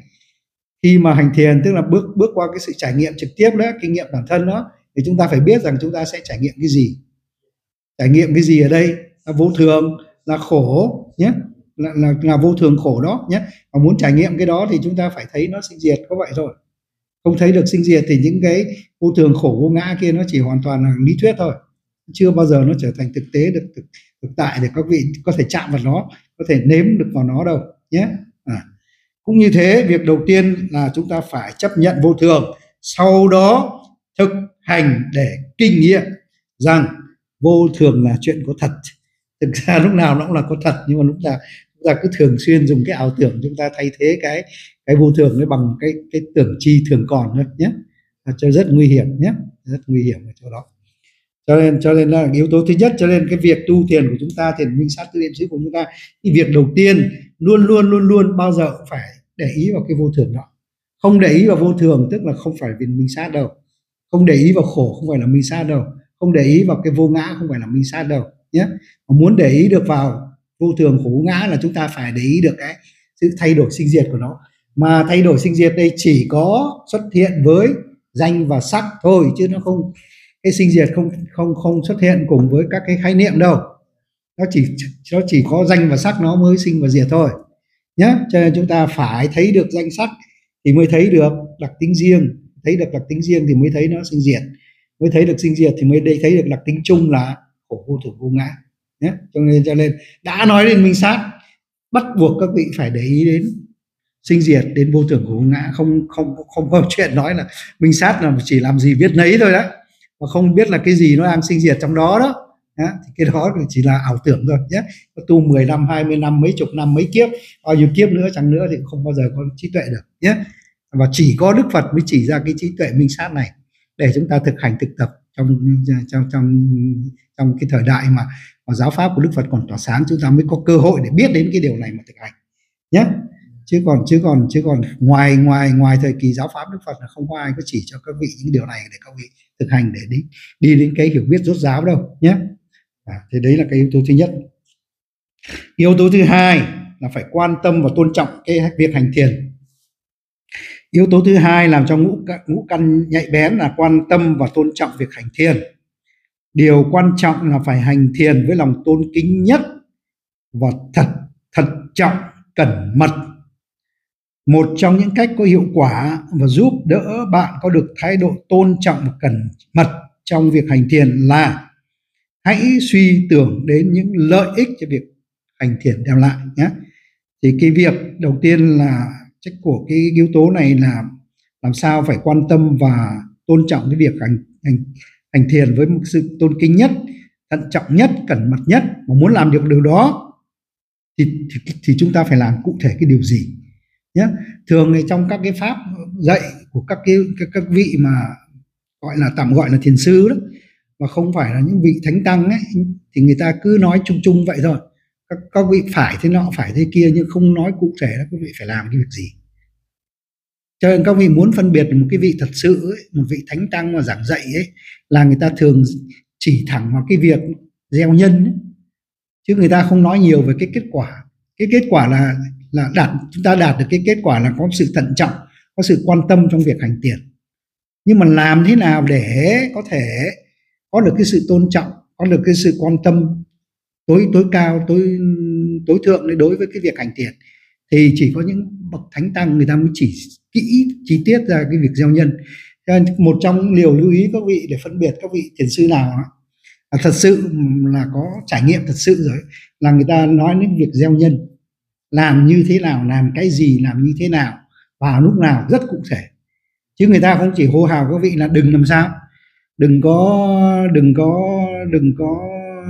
khi mà hành thiền tức là bước bước qua cái sự trải nghiệm trực tiếp đó, kinh nghiệm bản thân đó, thì chúng ta phải biết rằng chúng ta sẽ trải nghiệm cái gì. Trải nghiệm cái gì ở đây là vô thường, là khổ nhé, là, là, là vô thường khổ đó nhé. Và muốn trải nghiệm cái đó thì chúng ta phải thấy nó sinh diệt, có vậy thôi. Không thấy được sinh diệt thì những cái vô thường khổ vô ngã kia nó chỉ hoàn toàn là lý thuyết thôi, chưa bao giờ nó trở thành thực tế được, thực, thực tại để các vị có thể chạm vào nó, có thể nếm được vào nó đâu nhé. À. Cũng như thế, việc đầu tiên là chúng ta phải chấp nhận vô thường, sau đó thực hành để kinh nghiệm rằng vô thường là chuyện có thật. Thực ra lúc nào nó cũng là có thật, nhưng mà lúc nào chúng ta cứ thường xuyên dùng cái ảo tưởng chúng ta thay thế cái cái vô thường ấy bằng cái cái tưởng chi thường còn thôi nhé, cho rất nguy hiểm nhé, rất nguy hiểm ở chỗ đó. Cho nên cho nên là yếu tố thứ nhất, cho nên cái việc tu thiền của chúng ta, thiền minh sát tứ niệm xứ của chúng ta, cái việc đầu tiên luôn luôn luôn luôn bao giờ cũng phải để ý vào cái vô thường đó. Không để ý vào vô thường tức là không phải vì minh sát đâu, không để ý vào khổ không phải là minh sát đâu, không để ý vào cái vô ngã không phải là minh sát đâu nhé. Mà muốn để ý được vào vô thường khổ ngã là chúng ta phải để ý được cái sự thay đổi sinh diệt của nó. Mà thay đổi sinh diệt đây chỉ có xuất hiện với danh và sắc thôi, chứ nó không, cái sinh diệt không không không xuất hiện cùng với các cái khái niệm đâu. Nó chỉ nó chỉ có danh và sắc nó mới sinh và diệt thôi nhé. Cho nên chúng ta phải thấy được danh sắc thì mới thấy được đặc tính riêng, thấy được đặc tính riêng thì mới thấy nó sinh diệt, mới thấy được sinh diệt thì mới thấy được đặc tính chung là khổ vô thường vô ngã nhé. Cho nên cho nên đã nói đến minh sát, bắt buộc các vị phải để ý đến sinh diệt, đến vô thường vô ngã, không không không có chuyện nói là minh sát là chỉ làm gì biết nấy thôi đó, mà không biết là cái gì nó đang sinh diệt trong đó đó. Đó, thì cái đó chỉ là ảo tưởng thôi nhé. Tu mười năm, hai mươi năm, mấy chục năm, mấy kiếp, bao nhiêu kiếp nữa chẳng nữa thì không bao giờ có trí tuệ được nhé. Và chỉ có Đức Phật mới chỉ ra cái trí tuệ minh sát này để chúng ta thực hành thực tập trong trong trong trong cái thời đại mà, mà giáo pháp của Đức Phật còn tỏa sáng, chúng ta mới có cơ hội để biết đến cái điều này mà thực hành nhé. chứ còn chứ còn chứ còn ngoài ngoài ngoài thời kỳ giáo pháp Đức Phật là không có ai có chỉ cho các vị những điều này để các vị thực hành để đi đi đến cái hiểu biết rốt ráo đâu nhé. À, thì đấy là cái yếu tố thứ nhất. Yếu tố thứ hai là phải quan tâm và tôn trọng cái việc hành thiền. Yếu tố thứ hai làm cho ngũ, ngũ căn nhạy bén là quan tâm và tôn trọng việc hành thiền. Điều quan trọng là phải hành thiền với lòng tôn kính nhất và thật thật trọng, cẩn mật. Một trong những cách có hiệu quả và giúp đỡ bạn có được thái độ tôn trọng và cẩn mật trong việc hành thiền là hãy suy tưởng đến những lợi ích cho việc hành thiền đem lại nhé. Thì cái việc đầu tiên là trách của cái yếu tố này là làm sao phải quan tâm và tôn trọng cái việc hành hành hành thiền với một sự tôn kính nhất, thận trọng nhất, cẩn mật nhất. Mà muốn làm được điều đó thì, thì, thì chúng ta phải làm cụ thể cái điều gì nhé. Thường thì trong các cái pháp dạy của các cái các, các vị mà gọi là tạm gọi là thiền sư đó, mà không phải là những vị thánh tăng ấy, thì người ta cứ nói chung chung vậy thôi. Các, các vị phải thế nọ, phải thế kia, nhưng không nói cụ thể là các vị phải làm cái việc gì. Cho nên các vị muốn phân biệt một cái vị thật sự ấy, một vị thánh tăng mà giảng dạy ấy, là người ta thường chỉ thẳng vào cái việc gieo nhân ấy. Chứ người ta không nói nhiều về cái kết quả. Cái kết quả là là đạt chúng ta đạt được cái kết quả là có sự thận trọng, có sự quan tâm trong việc hành thiền. Nhưng mà làm thế nào để có thể có được cái sự tôn trọng, có được cái sự quan tâm tối tối cao, tối tối thượng đối với cái việc hành thiền, thì chỉ có những bậc thánh tăng người ta mới chỉ kỹ chi tiết ra cái việc gieo nhân. Cho nên một trong những điều lưu ý các vị để phân biệt các vị thiền sư nào đó, là thật sự là có trải nghiệm thật sự rồi, là người ta nói đến việc gieo nhân, làm như thế nào, làm cái gì, làm như thế nào, vào lúc nào, rất cụ thể. Chứ người ta không chỉ hô hào các vị là đừng làm sao, đừng có đừng có đừng có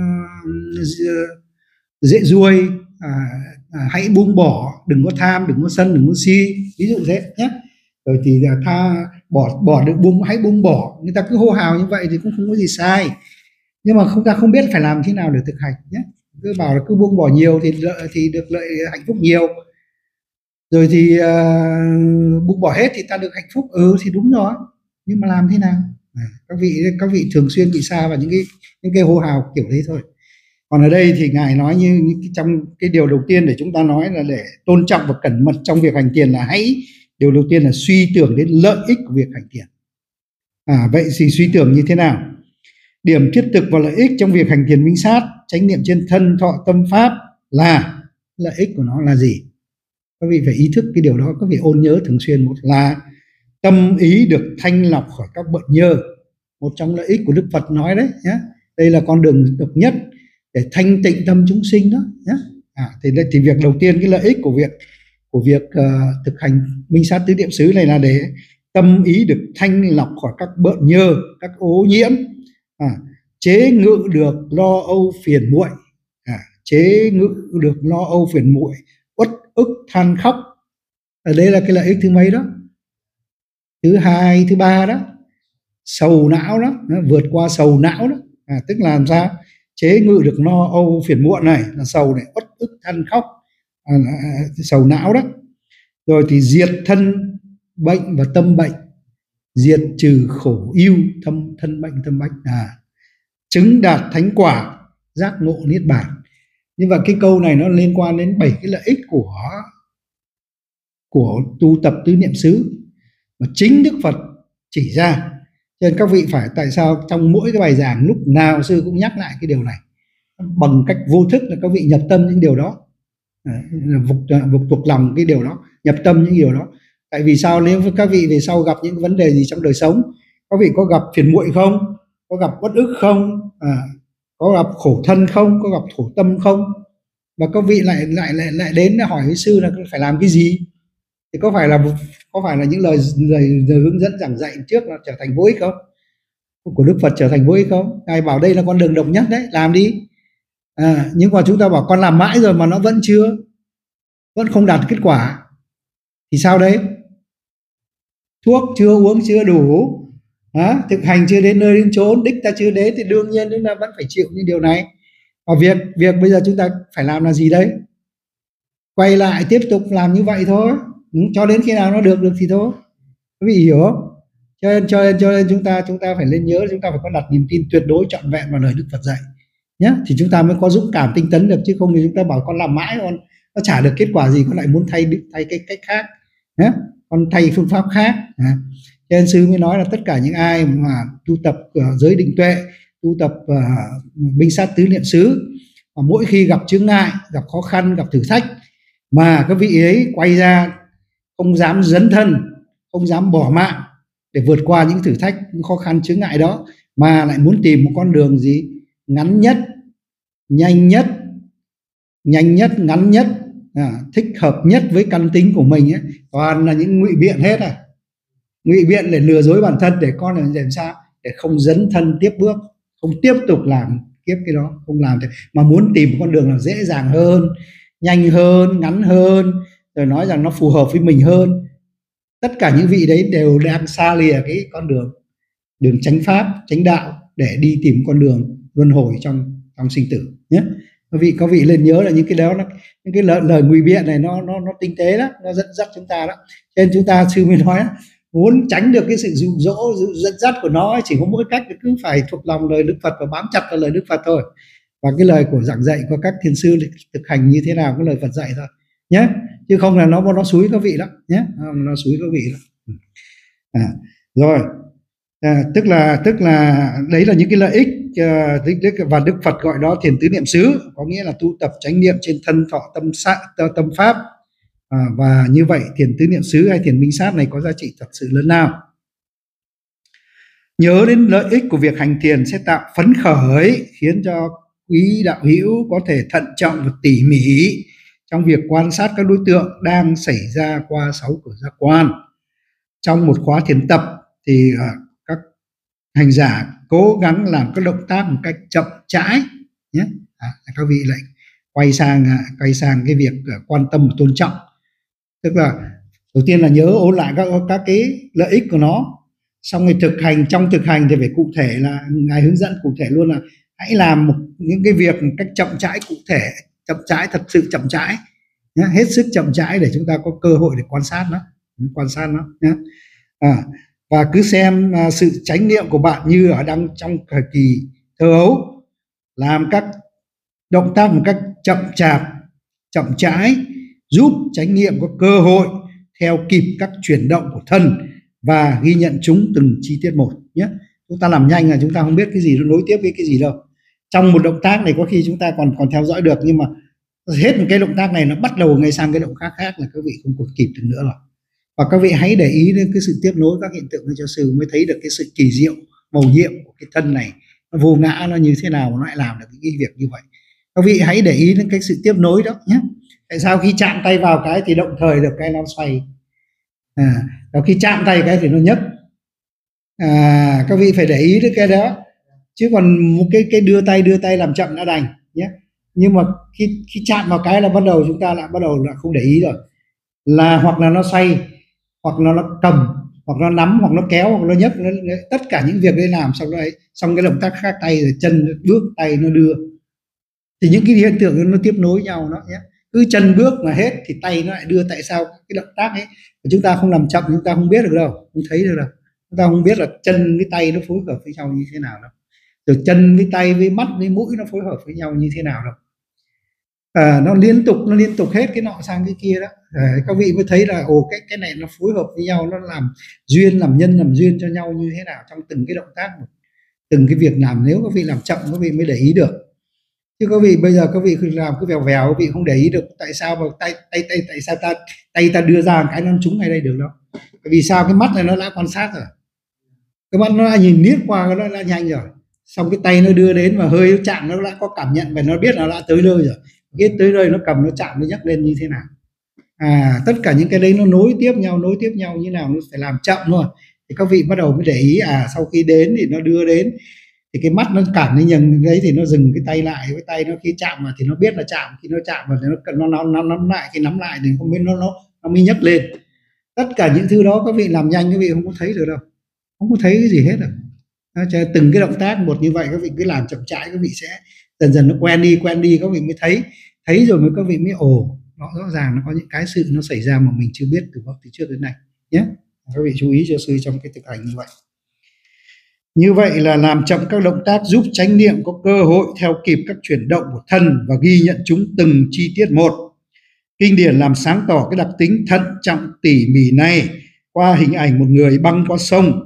dễ ruôi, à, à, hãy buông bỏ, đừng có tham, đừng có sân, đừng có si, ví dụ thế nhé. Rồi thì tha bỏ bỏ được buông, hãy buông bỏ. Người ta cứ hô hào như vậy thì cũng không có gì sai, nhưng mà không ta không biết phải làm thế nào để thực hành nhé. Cứ bảo là cứ buông bỏ nhiều thì lợi, thì được lợi hạnh phúc nhiều, rồi thì uh, buông bỏ hết thì ta được hạnh phúc. Ừ thì đúng rồi, nhưng mà làm thế nào? À, các vị các vị thường xuyên bị sa vào những cái những cái hô hào kiểu đấy thôi. Còn ở đây thì ngài nói như, như trong cái điều đầu tiên để chúng ta nói là để tôn trọng và cẩn mật trong việc hành thiền là hãy điều đầu tiên là suy tưởng đến lợi ích của việc hành thiền. À, vậy thì suy tưởng như thế nào? Điểm thiết thực và lợi ích trong việc hành thiền minh sát, chánh niệm trên thân, thọ tâm pháp là lợi ích của nó là gì? Các vị phải ý thức cái điều đó, các vị ôn nhớ thường xuyên. Một là tâm ý được thanh lọc khỏi các bệnh nhơ, một trong lợi ích của Đức Phật nói đấy nhé. Đây là con đường độc nhất để thanh tịnh tâm chúng sinh đó nhé. À, thì, thì việc đầu tiên, cái lợi ích của việc của việc uh, thực hành minh sát tứ niệm xứ này là để tâm ý được thanh lọc khỏi các bệnh nhơ, các ô nhiễm, à, chế ngự được lo âu phiền muội, à, chế ngự được lo âu phiền muội, uất ức than khóc. Ở đây là cái lợi ích thứ mấy đó? Thứ hai, thứ ba đó, sầu não đó, nó vượt qua sầu não đó, à, tức là làm sao chế ngự được lo âu phiền muộn này, là sầu này, uất ức than khóc, à, à, sầu não đó. Rồi thì diệt thân bệnh và tâm bệnh, diệt trừ khổ ưu thâm thân bệnh tâm bệnh, à, chứng đạt thánh quả, giác ngộ niết bàn. Như vậy cái câu này nó liên quan đến bảy cái lợi ích của của tu tập tứ niệm xứ mà chính Đức Phật chỉ ra. Cho nên các vị phải, tại sao trong mỗi cái bài giảng lúc nào sư cũng nhắc lại cái điều này, bằng cách vô thức là các vị nhập tâm những điều đó, vục, vục thuộc lòng cái điều đó, nhập tâm những điều đó. Tại vì sao? Nếu các vị về sau gặp những vấn đề gì trong đời sống, các vị có gặp phiền muội không, có gặp uất ức không, à, có gặp khổ thân không, có gặp khổ tâm không, và các vị lại lại lại lại đến để hỏi với sư là phải làm cái gì, thì có phải là có phải là những lời, lời, lời hướng dẫn giảng dạy trước là trở thành vô ích không, của Đức Phật trở thành vô ích không? Ngài bảo đây là con đường độc nhất đấy, làm đi. À, nhưng mà chúng ta bảo con làm mãi rồi mà nó vẫn chưa, vẫn không đạt kết quả thì sao đấy? Thuốc chưa uống chưa đủ, à, thực hành chưa đến nơi đến chốn, đích ta chưa đến, thì đương nhiên chúng ta vẫn phải chịu những điều này. Và việc việc bây giờ chúng ta phải làm là gì đấy? quay lại tiếp tục làm như vậy thôi, ừ, cho đến khi nào nó được được thì thôi, quý vị hiểu không? Cho nên cho nên cho nên chúng ta chúng ta phải nên nhớ, chúng ta phải có đặt niềm tin tuyệt đối trọn vẹn vào lời Đức Phật dạy nhé, thì chúng ta mới có dũng cảm tinh tấn được, chứ không thì chúng ta bảo con làm mãi con nó chả được kết quả gì, con lại muốn thay thay cái cách khác nhé, con thay phương pháp khác. À. Cho nên sư mới nói là tất cả những ai mà tu tập uh, giới định tuệ, tu tập uh, binh sát tứ niệm xứ, và mỗi khi gặp chướng ngại, gặp khó khăn, gặp thử thách mà các vị ấy quay ra không dám dấn thân, không dám bỏ mạng để vượt qua những thử thách, những khó khăn chướng ngại đó, mà lại muốn tìm một con đường gì ngắn nhất, nhanh nhất, nhanh nhất, ngắn nhất, à, thích hợp nhất với căn tính của mình ấy, toàn là những ngụy biện hết à, ngụy biện để lừa dối bản thân, để con làm làm sao để không dấn thân tiếp bước, không tiếp tục làm tiếp cái đó, không làm thế, mà muốn tìm một con đường nào dễ dàng hơn, nhanh hơn, ngắn hơn, rồi nói rằng nó phù hợp với mình hơn. Tất cả những vị đấy đều đang xa lìa cái con đường đường chánh pháp, chánh đạo, để đi tìm con đường luân hồi trong trong sinh tử nhé. Các vị có vị lên nhớ là những cái đó, nó, những cái lời, lời ngụy biện này nó nó nó tinh tế đó, nó dẫn dắt chúng ta đó. Cho nên chúng ta sư mới nói muốn tránh được cái sự dụ dỗ dẫn dắt của nó, chỉ có mỗi cách là cứ phải thuộc lòng lời Đức Phật và bám chặt vào lời Đức Phật thôi, và cái lời của giảng dạy của các thiền sư thực hành như thế nào cái lời Phật dạy thôi nhé, chứ không là nó nó xúi các vị lắm nhé, nó xúi các vị lắm. À, rồi à, tức là tức là đấy là những cái lợi ích uh, và Đức Phật gọi đó thiền tứ niệm xứ, có nghĩa là tu tập chánh niệm trên thân thọ tâm sát tâm pháp. À, và như vậy thiền tứ niệm xứ hay thiền minh sát này có giá trị thật sự lớn lao. Nhớ đến lợi ích của việc hành thiền sẽ tạo phấn khởi, khiến cho quý đạo hữu có thể thận trọng và tỉ mỉ trong việc quan sát các đối tượng đang xảy ra qua sáu cửa giác quan. Trong một khóa thiền tập thì uh, các hành giả cố gắng làm các động tác một cách chậm rãi nhé. À, các vị lại quay sang quay sang cái việc uh, quan tâm và tôn trọng. Tức là đầu tiên là nhớ ôn lại các các cái lợi ích của nó, xong rồi thực hành, trong thực hành thì phải cụ thể, là ngài hướng dẫn cụ thể luôn là hãy làm một những cái việc một cách chậm rãi, cụ thể, chậm rãi, thật sự chậm rãi nhé, hết sức chậm rãi để chúng ta có cơ hội để quan sát nó, quan sát nó nhé. À, và cứ xem uh, sự chánh niệm của bạn như ở đang trong thời kỳ thơ ấu, làm các động tác một cách chậm chạp, chậm rãi, giúp chánh niệm có cơ hội theo kịp các chuyển động của thân và ghi nhận chúng từng chi tiết một nhé. Chúng ta làm nhanh là chúng ta không biết cái gì nó nối tiếp với cái gì đâu. Trong một động tác này có khi chúng ta còn còn theo dõi được, nhưng mà hết một cái động tác này nó bắt đầu ngay sang cái động tác khác là các vị không còn kịp được nữa rồi. Và các vị hãy để ý đến cái sự tiếp nối các hiện tượng cho sư mới thấy được cái sự kỳ diệu, màu nhiệm của cái thân này, nó vô ngã nó như thế nào mà nó lại làm được cái việc như vậy. Các vị hãy để ý đến cái sự tiếp nối đó nhé. Tại sao khi chạm tay vào cái thì động thời được cái nó xoay, à, và khi chạm tay cái thì nó nhấc, à, các vị phải để ý đến cái đó, chứ còn một cái cái đưa tay đưa tay làm chậm đã đành nhé. Nhưng mà khi khi chạm vào cái là bắt đầu chúng ta lại bắt đầu là không để ý rồi, là hoặc là nó xoay, hoặc là nó cầm, hoặc nó nắm, hoặc nó kéo, hoặc nó nhấc, nó, tất cả những việc đấy làm xong đấy, xong cái động tác khác tay rồi chân bước, tay nó đưa, thì những cái hiện tượng nó tiếp nối nhau đó nhé. Cứ chân bước mà hết thì tay nó lại đưa. Tại sao cái động tác ấy chúng ta không làm chậm, chúng ta không biết được đâu, không thấy được đâu, chúng ta không biết là chân với tay nó phối hợp với nhau như thế nào đâu, rồi chân với tay với mắt với mũi nó phối hợp với nhau như thế nào đâu, à, nó liên tục nó liên tục hết cái nọ sang cái kia đó. À, các vị mới thấy là ồ cái cái này nó phối hợp với nhau, nó làm duyên, làm nhân, làm duyên cho nhau như thế nào trong từng cái động tác, từng cái việc làm. Nếu các vị làm chậm các vị mới để ý được, chứ các vị bây giờ các vị làm cứ vèo vèo, các vị không để ý được tại sao mà tay tay tay tại sao ta tay ta đưa ra cái nó trúng ngay đây được đâu. Vì sao? Cái mắt này nó đã quan sát rồi, cái mắt nó đã nhìn liếc qua nó đã nhanh rồi, xong cái tay nó đưa đến và hơi nó chạm nó đã có cảm nhận và nó biết nó đã tới nơi rồi, biết tới nơi nó cầm, nó chạm, nó nhấc lên như thế nào. À, tất cả những cái đấy nó nối tiếp nhau, nối tiếp nhau như nào, nó phải làm chậm thôi thì các vị bắt đầu mới để ý. À, sau khi đến thì nó đưa đến thì cái mắt nó cảm thấy nhầm đấy thì nó dừng cái tay lại, cái tay nó khi chạm vào thì nó biết là chạm, khi nó chạm vào thì nó nó nó nắm lại, khi nắm lại thì không biết nó nó nó mới nhấc lên. Tất cả những thứ đó các vị làm nhanh các vị không có thấy được đâu, không có thấy cái gì hết rồi. Từng cái động tác một như vậy các vị cứ làm chậm rãi, các vị sẽ dần dần nó quen đi quen đi các vị mới thấy thấy rồi mới các vị mới ồ rõ rõ ràng nó có những cái sự nó xảy ra mà mình chưa biết từ từ trước đến nay nhé. Các vị chú ý cho sư trong cái thực hành như vậy. Như vậy là làm chậm các động tác giúp chánh niệm có cơ hội theo kịp các chuyển động của thân và ghi nhận chúng từng chi tiết một. Kinh điển làm sáng tỏ cái đặc tính thận trọng tỉ mỉ này qua hình ảnh một người băng qua sông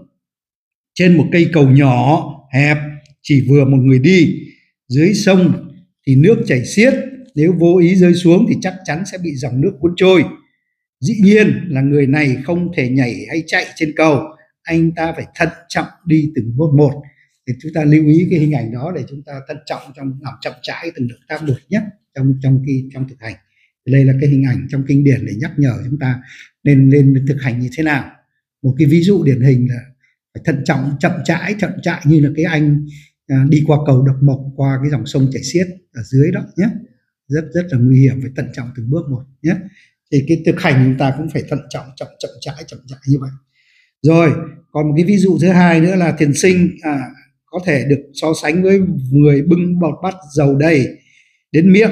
trên một cây cầu nhỏ hẹp, chỉ vừa một người đi. Dưới sông thì nước chảy xiết, nếu vô ý rơi xuống thì chắc chắn sẽ bị dòng nước cuốn trôi. Dĩ nhiên là người này không thể nhảy hay chạy trên cầu, anh ta phải thận trọng đi từng bước một. Thì chúng ta lưu ý cái hình ảnh đó để chúng ta thận trọng trong làm chậm rãi từng động tác một nhất trong trong khi trong thực hành. Đây là cái hình ảnh trong kinh điển để nhắc nhở chúng ta nên nên thực hành như thế nào. Một cái ví dụ điển hình là phải thận trọng, chậm rãi, chậm rãi như là cái anh à, đi qua cầu Độc Mộc, qua cái dòng sông chảy xiết ở dưới đó nhé. Rất rất là nguy hiểm, phải thận trọng từng bước một nhé. Thì cái thực hành chúng ta cũng phải thận trọng, chậm chậm rãi, chậm rãi như vậy. Rồi, còn một cái ví dụ thứ hai nữa là thiền sinh à, có thể được so sánh với người bưng một bát dầu đầy đến miệng.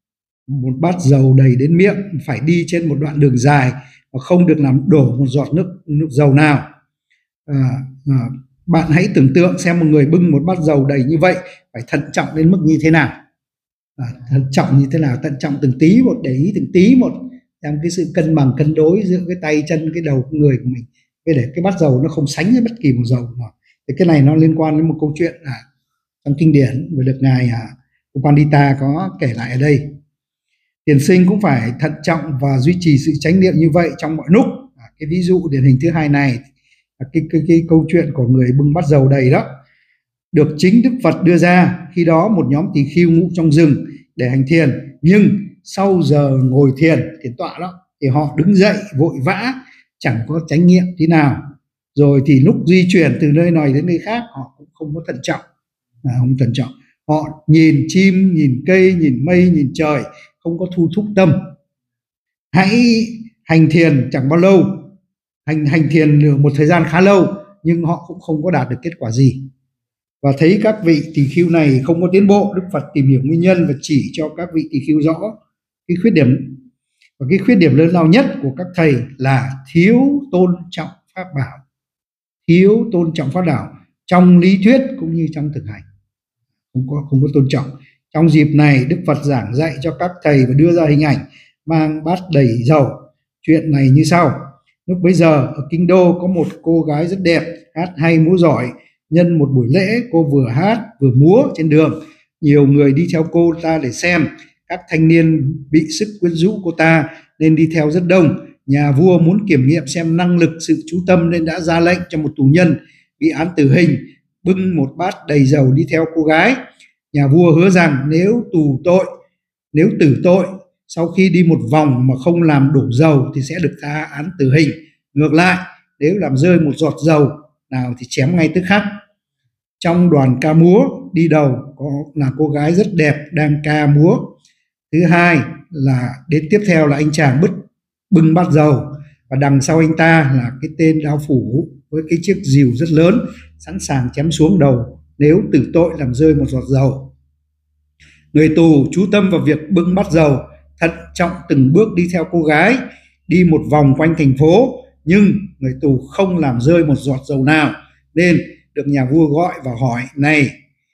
Một bát dầu đầy đến miệng phải đi trên một đoạn đường dài và không được làm đổ một giọt nước, nước dầu nào. À, à, bạn hãy tưởng tượng xem một người bưng một bát dầu đầy như vậy phải thận trọng đến mức như thế nào. À, thận trọng như thế nào, thận trọng từng tí một, để ý từng tí một, xem cái sự cân bằng cân đối giữa cái tay chân, cái đầu, cái người của mình, để cái bát dầu nó không sánh với bất kỳ một dầu nào. Thì cái này nó liên quan đến một câu chuyện à, trong kinh điển và được ngài à, Upandita có kể lại ở đây. Thiền sinh cũng phải thận trọng và duy trì sự chánh niệm như vậy trong mọi lúc. À, cái ví dụ điển hình thứ hai này, à, cái, cái, cái câu chuyện của người bưng bát dầu đầy đó, được chính Đức Phật đưa ra. Khi đó một nhóm tỳ khưu ngụ trong rừng để hành thiền, nhưng sau giờ ngồi thiền, thiền tọa đó, thì họ đứng dậy vội vã, chẳng có chánh niệm tí nào. Rồi thì lúc di chuyển từ nơi này đến nơi khác, họ cũng không có thận trọng, à, không thận trọng. Họ nhìn chim, nhìn cây, nhìn mây, nhìn trời, không có thu thúc tâm. Hãy hành thiền chẳng bao lâu, hành hành thiền một thời gian khá lâu, nhưng họ cũng không có đạt được kết quả gì. Và thấy các vị tỳ khưu này không có tiến bộ, Đức Phật tìm hiểu nguyên nhân và chỉ cho các vị tỳ khưu rõ cái khuyết điểm. Và cái khuyết điểm lớn lao nhất của các thầy là thiếu tôn trọng pháp bảo, thiếu tôn trọng pháp bảo trong lý thuyết cũng như trong thực hành, không có không có tôn trọng. Trong dịp này, Đức Phật giảng dạy cho các thầy và đưa ra hình ảnh mang bát đầy dầu. Chuyện này như sau: lúc bấy giờ ở kinh đô có một cô gái rất đẹp, hát hay múa giỏi. Nhân một buổi lễ, cô vừa hát vừa múa trên đường. Nhiều người đi theo cô ta để xem. Các thanh niên bị sức quyến rũ cô ta nên đi theo rất đông. Nhà vua muốn kiểm nghiệm xem năng lực, sự chú tâm nên đã ra lệnh cho một tù nhân bị án tử hình bưng một bát đầy dầu đi theo cô gái. Nhà vua hứa rằng nếu tù tội, nếu tử tội, sau khi đi một vòng mà không làm đổ dầu thì sẽ được tha án tử hình. Ngược lại, nếu làm rơi một giọt dầu nào thì chém ngay tức khắc. Trong đoàn ca múa, đi đầu có là cô gái rất đẹp đang ca múa. Thứ hai là đến tiếp theo là anh chàng bứt bưng bát dầu, và đằng sau anh ta là cái tên đao phủ với cái chiếc rìu rất lớn sẵn sàng chém xuống đầu nếu tử tội làm rơi một giọt dầu. Người tù chú tâm vào việc bưng bát dầu, thận trọng từng bước đi theo cô gái, đi một vòng quanh thành phố, nhưng người tù không làm rơi một giọt dầu nào, nên được nhà vua gọi và hỏi: này,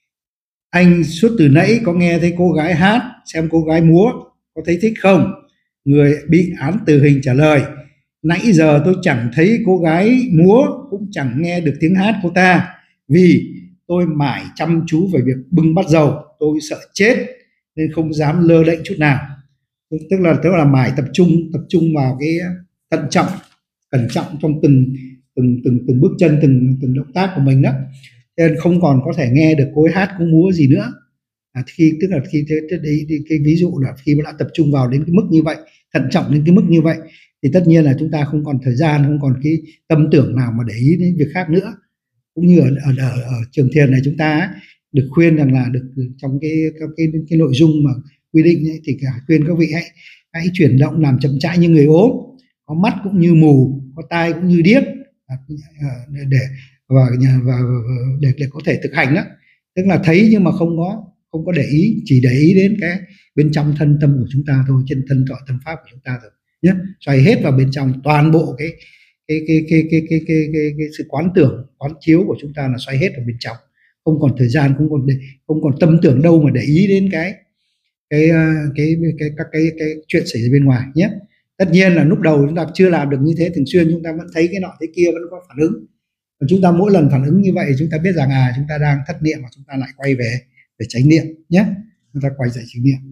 anh suốt từ nãy có nghe thấy cô gái hát, xem cô gái múa, có thấy thích không? Người bị án tử hình trả lời: nãy giờ tôi chẳng thấy cô gái múa, cũng chẳng nghe được tiếng hát cô ta, vì tôi mải chăm chú về việc bưng bát dầu, tôi sợ chết nên không dám lơ đễnh chút nào. Tức là tức là mải tập trung tập trung vào cái thận trọng, cẩn trọng trong từng từng từng từng bước chân, từng từng động tác của mình đó, nên không còn có thể nghe được cô ấy hát cô múa gì nữa. À, khi tức là khi thế đấy cái ví dụ là khi mà đã tập trung vào đến cái mức như vậy, thận trọng đến cái mức như vậy, thì tất nhiên là chúng ta không còn thời gian, không còn cái tâm tưởng nào mà để ý đến việc khác nữa. Cũng như ở ở, ở, ở trường thiền này chúng ta được khuyên rằng là được trong cái cái cái, cái nội dung mà quy định ấy, thì cả khuyên các vị hãy hãy chuyển động làm chậm rãi như người ốm, có mắt cũng như mù, có tai cũng như điếc, để và, và, và để, để có thể thực hành đó, tức là thấy nhưng mà không có không có để ý, chỉ để ý đến cái bên trong thân tâm của chúng ta thôi, trên thân thọ tâm pháp của chúng ta thôi nhé. Xoay hết vào bên trong, toàn bộ cái cái cái cái cái cái cái, cái, cái sự quán tưởng, quán chiếu của chúng ta là xoay hết vào bên trong, không còn thời gian, không còn để, không còn tâm tưởng đâu mà để ý đến cái cái cái cái các cái, cái, cái chuyện xảy ra bên ngoài nhé. Tất nhiên là lúc đầu chúng ta chưa làm được như thế thường xuyên, chúng ta vẫn thấy cái nọ thế kia, vẫn có phản ứng. Và chúng ta mỗi lần phản ứng như vậy chúng ta biết rằng à chúng ta đang thất niệm, và chúng ta lại quay về để chánh niệm nhé. Chúng ta quay dậy chánh niệm.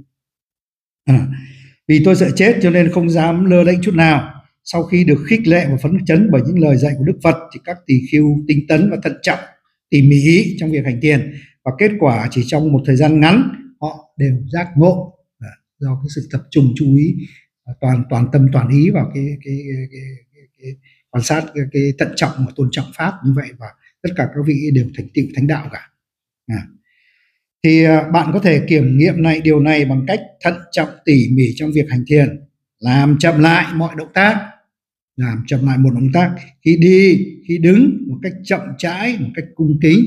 À, vì tôi sợ chết cho nên không dám lơ đễnh chút nào. Sau khi được khích lệ và phấn chấn bởi những lời dạy của Đức Phật thì các tỳ khưu tinh tấn và thận trọng, tỉ mỉ trong việc hành thiền, và kết quả chỉ trong một thời gian ngắn họ đều giác ngộ, à, do cái sự tập trung chú ý, toàn toàn tâm toàn ý vào cái cái, cái, cái, cái, cái quan sát, cái, cái thận trọng và tôn trọng pháp như vậy, và tất cả các vị đều thành tựu thánh đạo cả. À. Thì à, bạn có thể kiểm nghiệm này điều này bằng cách thận trọng tỉ mỉ trong việc hành thiền, làm chậm lại mọi động tác, làm chậm lại một động tác, khi đi, khi đứng một cách chậm rãi, một cách cung kính,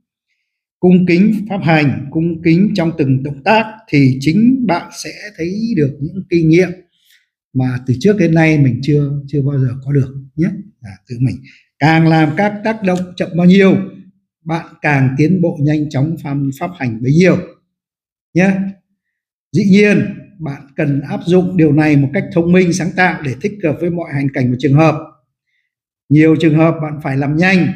cung kính pháp hành, cung kính trong từng động tác, thì chính bạn sẽ thấy được những kinh nghiệm mà từ trước đến nay mình chưa chưa bao giờ có được nhé. À, tự mình càng làm các tác động chậm bao nhiêu, bạn càng tiến bộ nhanh chóng pháp, pháp hành bấy nhiêu nhé. Dĩ nhiên bạn cần áp dụng điều này một cách thông minh, sáng tạo để thích hợp với mọi hành cảnh và trường hợp. Nhiều trường hợp bạn phải làm nhanh,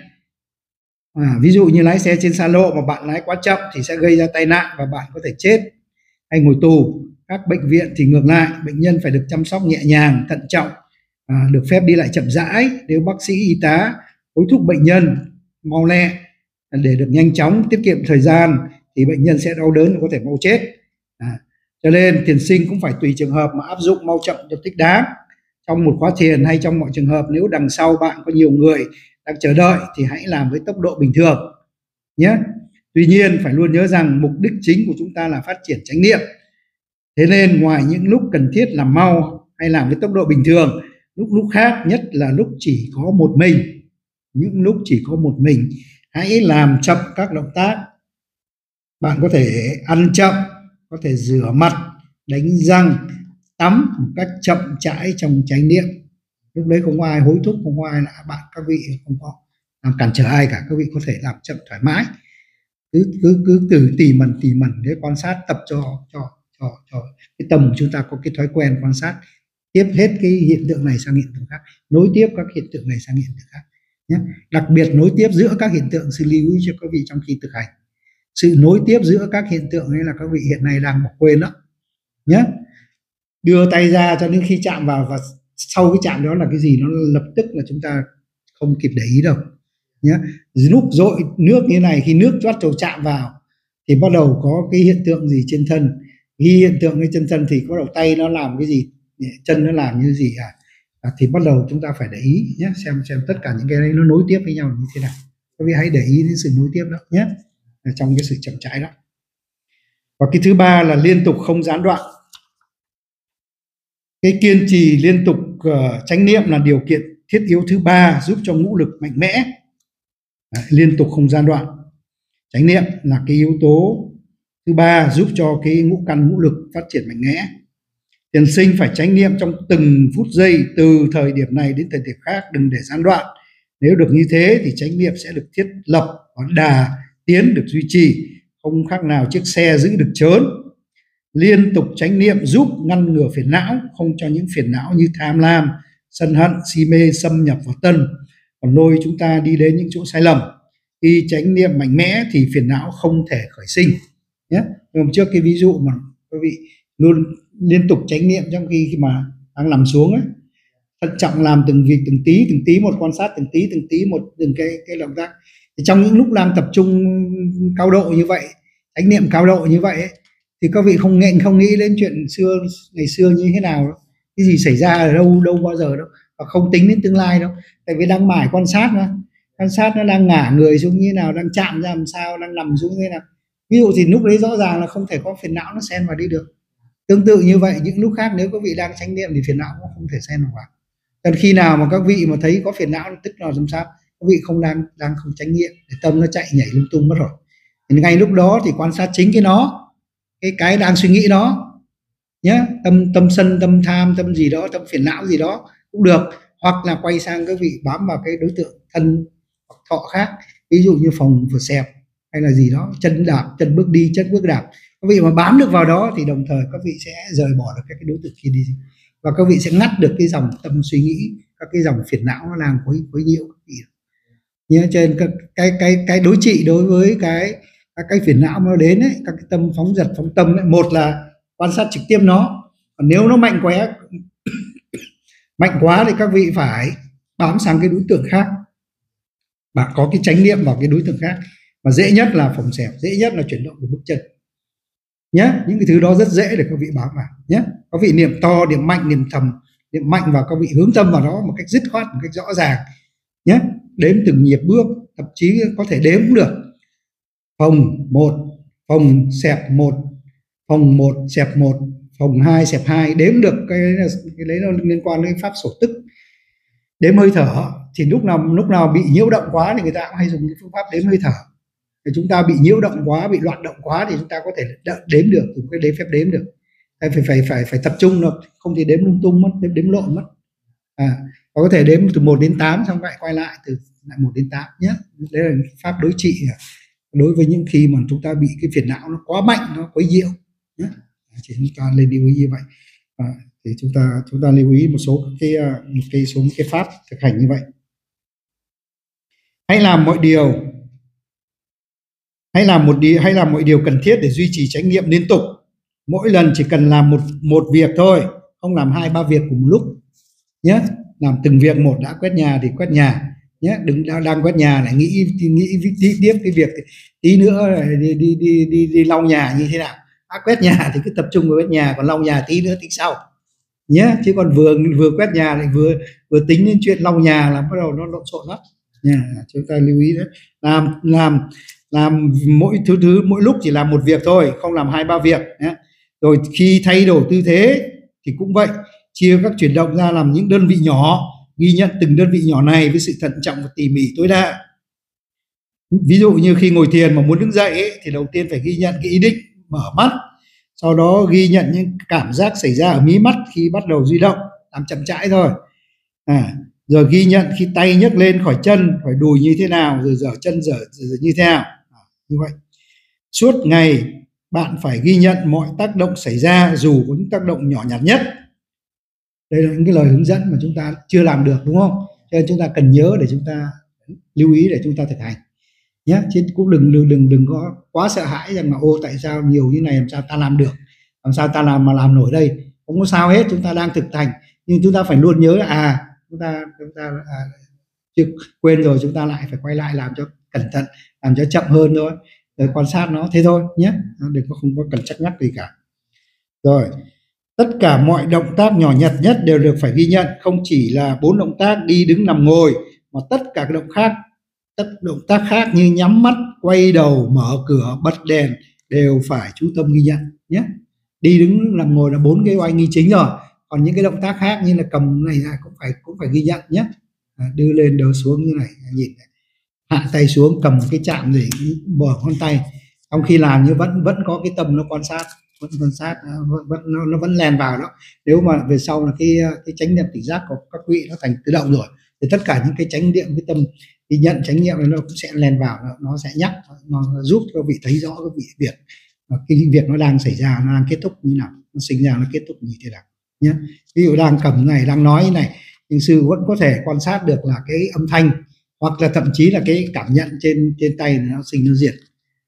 à, ví dụ như lái xe trên xa lộ mà bạn lái quá chậm thì sẽ gây ra tai nạn và bạn có thể chết hay ngồi tù. Các bệnh viện thì ngược lại, bệnh nhân phải được chăm sóc nhẹ nhàng, thận trọng, à, được phép đi lại chậm rãi. Nếu bác sĩ, y tá hối thúc bệnh nhân mau lẹ để được nhanh chóng, tiết kiệm thời gian, thì bệnh nhân sẽ đau đớn và có thể mau chết. À, cho nên thiền sinh cũng phải tùy trường hợp mà áp dụng mau chậm cho thích đáng. Trong một khóa thiền hay trong mọi trường hợp, nếu đằng sau bạn có nhiều người đang chờ đợi thì hãy làm với tốc độ bình thường nhé. Tuy nhiên phải luôn nhớ rằng mục đích chính của chúng ta là phát triển chánh niệm. Thế nên ngoài những lúc cần thiết làm mau hay làm với tốc độ bình thường, lúc lúc khác, nhất là lúc chỉ có một mình, những lúc chỉ có một mình, hãy làm chậm các động tác. Bạn có thể ăn chậm, có thể rửa mặt, đánh răng, tắm một cách chậm rãi trong chánh niệm. Lúc đấy không có ai hối thúc, không có ai là bạn, các vị không có làm cản trở ai cả, các vị có thể làm chậm thoải mái, cứ cứ cứ từ tỉ mẩn tỉ mẩn để quan sát, tập cho cho cho cho cái tâm của chúng ta có cái thói quen quan sát, tiếp hết cái hiện tượng này sang hiện tượng khác, nối tiếp các hiện tượng này sang hiện tượng khác nhé. Đặc biệt nối tiếp giữa các hiện tượng, sự lưu ý cho các vị trong khi thực hành. Sự nối tiếp giữa các hiện tượng ấy là các vị hiện nay đang bỏ quên đó nhé. Đưa tay ra cho đến khi chạm vào, và sau cái chạm đó là cái gì, nó lập tức là chúng ta không kịp để ý đâu nhé. Lúc dội nước như này, khi nước choát trầu chạm vào thì bắt đầu có cái hiện tượng gì trên thân. Khi hiện tượng cái chân thân thì bắt đầu tay nó làm cái gì, chân nó làm như gì à, à thì bắt đầu chúng ta phải để ý nhé, xem xem tất cả những cái này nó nối tiếp với nhau như thế nào. Các vị hãy để ý đến sự nối tiếp đó nhé, trong cái sự chậm rãi đó. Và cái thứ ba là liên tục không gián đoạn. Cái kiên trì liên tục uh, chánh niệm là điều kiện thiết yếu thứ ba giúp cho ngũ lực mạnh mẽ. Đấy, liên tục không gián đoạn chánh niệm là cái yếu tố thứ ba giúp cho cái ngũ căn ngũ lực phát triển mạnh mẽ. Thiền sinh phải chánh niệm trong từng phút giây, từ thời điểm này đến thời điểm khác, đừng để gián đoạn. Nếu được như thế thì chánh niệm sẽ được thiết lập và đà tiến được duy trì, không khác nào chiếc xe giữ được chớn. Liên tục chánh niệm giúp ngăn ngừa phiền não, không cho những phiền não như tham lam, sân hận, si mê xâm nhập vào tâm, còn lôi chúng ta đi đến những chỗ sai lầm. Khi chánh niệm mạnh mẽ thì phiền não không thể khởi sinh nhé. Hôm trước cái ví dụ mà quý vị luôn liên tục chánh niệm trong khi mà đang nằm xuống ấy, thận trọng làm từng việc từng tí từng tí một, quan sát từng tí từng tí một, từng cái cái động tác. Thì trong những lúc đang tập trung cao độ như vậy, chánh niệm cao độ như vậy ấy, thì các vị không nghẹn không nghĩ đến chuyện xưa ngày xưa như thế nào đâu, cái gì xảy ra ở đâu đâu bao giờ đâu, và không tính đến tương lai đâu, tại vì đang mải quan sát mà, quan sát nó đang ngả người xuống như thế nào, đang chạm ra làm sao, đang nằm xuống như thế nào. Ví dụ thì lúc đấy rõ ràng là không thể có phiền não nó xen vào đi được. Tương tự như vậy, những lúc khác nếu các vị đang chánh niệm thì phiền não cũng không thể xen vào. Còn khi nào mà các vị mà thấy có phiền não tức là làm sao, các vị không đang đang không chánh niệm, để tâm nó chạy nhảy lung tung mất rồi. Thì ngay lúc đó thì quan sát chính cái nó, cái cái đang suy nghĩ đó nhé, tâm tâm sân, tâm tham, tâm gì đó, tâm phiền não gì đó cũng được, hoặc là quay sang các vị bám vào cái đối tượng thân hoặc thọ khác, ví dụ như phòng vừa xẹp hay là gì đó, chân đạp, chân bước đi, chân bước đạp. Các vị mà bám được vào đó thì đồng thời các vị sẽ rời bỏ được các cái đối tượng kia đi, và các vị sẽ ngắt được cái dòng tâm suy nghĩ, các cái dòng phiền não nó đang quấy quấy nhiễu các vị nhé. Trên cái cái cái cái đối trị đối với cái các cái phiền não nó đến ấy, các cái tâm phóng dật phóng tâm ấy, một là quan sát trực tiếp nó, còn nếu nó mạnh quá mạnh quá thì các vị phải bám sang cái đối tượng khác và có cái chánh niệm vào cái đối tượng khác. Và dễ nhất là phòng xẹp, dễ nhất là chuyển động của bước chân nhé. Những cái thứ đó rất dễ để các vị bám vào nhé. Các vị niệm to, niệm mạnh, niệm thầm, niệm mạnh vào, các vị hướng tâm vào đó một cách dứt khoát, một cách rõ ràng nhé. Đếm từng nhịp bước, thậm chí có thể đếm cũng được. Phòng một, phòng xẹp một, phòng một xẹp một, phòng hai xẹp hai, đếm được. Cái, cái đấy nó liên quan đến pháp sổ tức. Đếm hơi thở thì lúc nào lúc nào bị nhiễu động quá thì người ta cũng hay dùng cái phương pháp đếm hơi thở. Thì chúng ta bị nhiễu động quá, bị loạn động quá thì chúng ta có thể đếm được, dùng cái đếm phép đếm được. Phải phải phải phải tập trung được, không thì đếm lung tung mất, đếm, đếm lộn mất. À, có thể đếm từ một đến tám xong lại quay lại từ lại một đến tám nhé. Đấy là pháp đối trị đối với những khi mà chúng ta bị cái phiền não nó quá mạnh, nó quấy nhiễu nhé. Chỉ chúng ta lên lưu ý như vậy. À, thì chúng ta chúng ta lưu ý một số cái một cái số cái pháp thực hành như vậy. Hãy làm mọi điều hãy làm một điều hãy làm mọi điều cần thiết để duy trì chánh niệm liên tục. Mỗi lần chỉ cần làm một một việc thôi, không làm hai ba việc cùng một lúc nhé. Làm từng việc một, đã quét nhà thì quét nhà nhé, đừng đang, đang quét nhà lại nghĩ nghĩ tí tiếp cái việc tí nữa đi đi đi đi, đi lau nhà như thế nào. Đã quét nhà thì cứ tập trung vào quét nhà, còn lau nhà tí nữa tính sau nhé. Chứ còn vừa vừa quét nhà lại vừa vừa tính đến chuyện lau nhà là bắt đầu nó lộn xộn lắm nha. Chúng ta lưu ý đấy, làm làm làm mỗi thứ thứ mỗi lúc chỉ làm một việc thôi, không làm hai ba việc nhé. Rồi khi thay đổi tư thế thì cũng vậy, chia các chuyển động ra làm những đơn vị nhỏ, ghi nhận từng đơn vị nhỏ này với sự thận trọng và tỉ mỉ tối đa. Ví dụ như khi ngồi thiền mà muốn đứng dậy ấy, thì đầu tiên phải ghi nhận cái ý định mở mắt, sau đó ghi nhận những cảm giác xảy ra ở mí mắt khi bắt đầu di động, làm chậm rãi thôi. À, rồi ghi nhận khi tay nhấc lên khỏi chân, khỏi đùi như thế nào, rồi dở chân dở, dở như thế nào. À, như vậy suốt ngày bạn phải ghi nhận mọi tác động xảy ra, dù có những tác động nhỏ nhặt nhất. Đây là những cái lời hướng dẫn mà chúng ta chưa làm được, đúng không? Cho nên chúng ta cần nhớ để chúng ta lưu ý để chúng ta thực hành nhé. Chứ cũng đừng đừng đừng đừng có quá sợ hãi rằng là ô tại sao nhiều như này làm sao ta làm được, làm sao ta làm mà làm nổi đây. Không có sao hết, chúng ta đang thực hành, nhưng chúng ta phải luôn nhớ là à chúng ta chúng ta à, chưa quên rồi, chúng ta lại phải quay lại làm cho cẩn thận, làm cho chậm hơn thôi, rồi quan sát nó thế thôi nhé, đừng có không có cần chắc nhắc gì cả. Rồi tất cả mọi động tác nhỏ nhặt nhất đều được phải ghi nhận, không chỉ là bốn động tác đi đứng nằm ngồi, mà tất cả các động khác tất động tác khác như nhắm mắt, quay đầu, mở cửa, bật đèn đều phải chú tâm ghi nhận nhé. Đi đứng nằm ngồi là bốn cái oai nghi chính rồi, còn những cái động tác khác như là cầm này cũng phải cũng phải ghi nhận nhé. À, đưa lên đầu xuống như này, nhìn này. Hạ tay xuống, cầm cái chạm để mở con tay, trong khi làm như vẫn vẫn có cái tâm nó quan sát, vẫn quan sát, vẫn nó, nó vẫn len vào đó. Nếu mà về sau là cái cái chánh niệm tỉnh giác của các vị nó thành tự động rồi, thì tất cả những cái chánh niệm, cái tâm ghi nhận chánh niệm nó cũng sẽ len vào, nó, nó sẽ nhắc, nó giúp các vị thấy rõ các vị việc cái việc nó đang xảy ra, nó đang kết thúc như nào, nó sinh ra nó kết thúc như thế nào nhé. Ví dụ đang cầm này, đang nói như này, nhưng sư vẫn có thể quan sát được là cái âm thanh, hoặc là thậm chí là cái cảm nhận trên trên tay nó sinh nó diệt.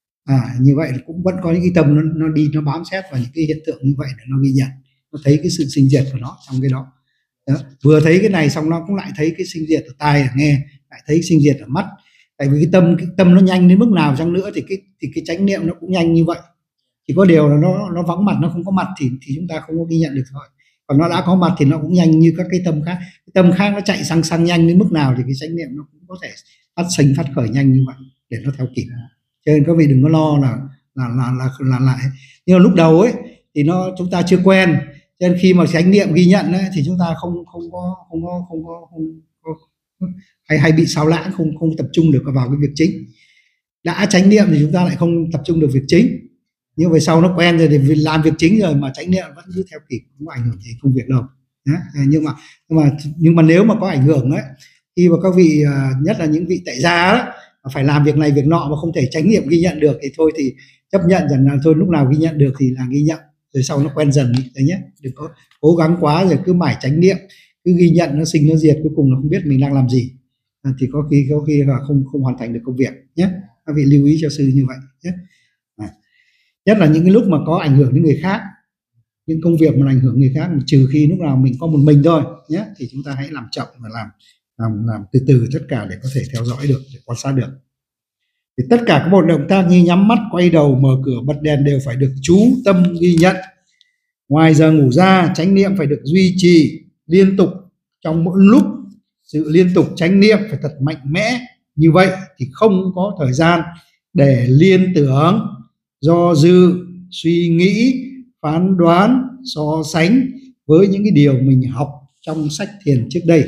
À, như vậy cũng vẫn có những cái tâm nó, nó đi nó bám xét vào những cái hiện tượng như vậy để nó ghi nhận, nó thấy cái sự sinh diệt của nó trong cái đó. Đó. Vừa thấy cái này xong nó cũng lại thấy cái sinh diệt ở tai, ở nghe, lại thấy sinh diệt ở mắt. Tại vì cái tâm cái tâm nó nhanh đến mức nào chăng nữa thì cái thì cái chánh niệm nó cũng nhanh như vậy. Chỉ có điều là nó nó vắng mặt, nó không có mặt thì thì chúng ta không có ghi nhận được thôi. Còn nó đã có mặt thì nó cũng nhanh như các cái tâm khác. Cái tâm khác nó chạy sang sang nhanh đến mức nào thì cái chánh niệm nó cũng có thể phát sinh phát khởi nhanh như vậy để nó theo kịp. Cho nên các vị đừng có lo là là là là là lại. Nhưng mà lúc đầu ấy thì nó chúng ta chưa quen, cho nên khi mà chánh niệm ghi nhận ấy, thì chúng ta không không có không có không có không có hay hay bị sao lãng, không không tập trung được vào cái việc chính. Đã chánh niệm thì chúng ta lại không tập trung được việc chính. nhưng về sau nó quen rồi thì làm việc chính rồi mà chánh niệm vẫn cứ theo kịp, không có ảnh hưởng gì công việc đâu. Đấy. nhưng mà nhưng mà nhưng mà nếu mà có ảnh hưởng ấy, khi mà các vị nhất là những vị tại gia đó phải làm việc này việc nọ mà không thể chánh niệm ghi nhận được thì thôi thì chấp nhận rằng là thôi lúc nào ghi nhận được thì là ghi nhận, rồi sau nó quen dần đấy nhé. Đừng có cố gắng quá rồi cứ mãi chánh niệm, cứ ghi nhận nó sinh nó diệt, cuối cùng là không biết mình đang làm gì, à, thì có khi có khi là không không hoàn thành được công việc nhé. Các vị lưu ý cho sư như vậy nhé. À, nhất là những cái lúc mà có ảnh hưởng đến người khác, những công việc mà ảnh hưởng người khác, trừ khi lúc nào mình có một mình thôi nhé, thì chúng ta hãy làm chậm và làm làm làm từ từ tất cả để có thể theo dõi được, để quan sát được. Thì tất cả các một động tác như nhắm mắt, quay đầu, mở cửa, bật đèn đều phải được chú tâm ghi nhận. Ngoài giờ ngủ ra, chánh niệm phải được duy trì liên tục trong mỗi lúc. Sự liên tục chánh niệm phải thật mạnh mẽ, như vậy thì không có thời gian để liên tưởng, do dự, suy nghĩ, phán đoán, so sánh với những cái điều mình học trong sách thiền trước đây.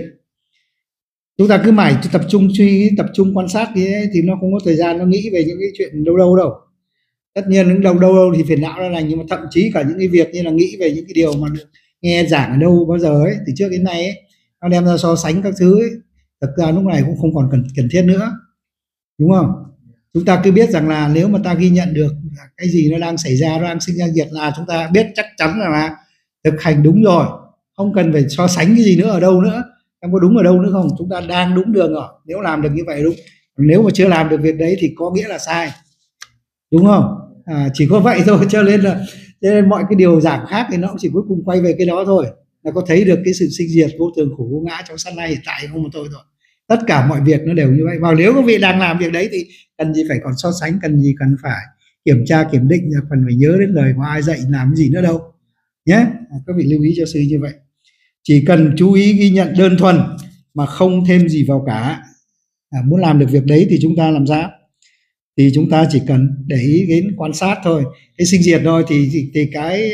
Chúng ta cứ mãi tập trung suy nghĩ, tập trung quan sát thì, thì nó không có thời gian nó nghĩ về những cái chuyện đâu đâu đâu. Tất nhiên những đâu đâu đâu thì phiền não nó lành, nhưng mà thậm chí cả những cái việc như là nghĩ về những cái điều mà nghe giảng ở đâu bao giờ ấy, từ trước đến nay ấy, nó đem ra so sánh các thứ ấy, thực ra lúc này cũng không còn cần cần thiết nữa, đúng không? Chúng ta cứ biết rằng là nếu mà ta ghi nhận được cái gì nó đang xảy ra, nó đang sinh ra diệt là chúng ta biết chắc chắn là, là thực hành đúng rồi, không cần phải so sánh cái gì nữa ở đâu nữa, không có đúng ở đâu nữa không, chúng ta đang đúng đường rồi. Nếu làm được như vậy đúng, nếu mà chưa làm được việc đấy thì có nghĩa là sai, đúng không? À, chỉ có vậy thôi, cho nên là cho nên mọi cái điều giảng khác thì nó cũng chỉ cuối cùng quay về cái đó thôi, là có thấy được cái sự sinh diệt vô thường khổ vô ngã trong sát na hiện tại không mà thôi thôi. Tất cả mọi việc nó đều như vậy. Và nếu các vị đang làm việc đấy thì cần gì phải còn so sánh, cần gì cần phải kiểm tra kiểm định, cần phải nhớ đến lời của ai dạy làm cái gì nữa đâu nhé. Các vị lưu ý cho sư như vậy. Chỉ cần chú ý ghi nhận đơn thuần mà không thêm gì vào cả. À, muốn làm được việc đấy thì chúng ta làm sao? Thì chúng ta chỉ cần để ý đến quan sát thôi, cái sinh diệt thôi, thì, thì, thì cái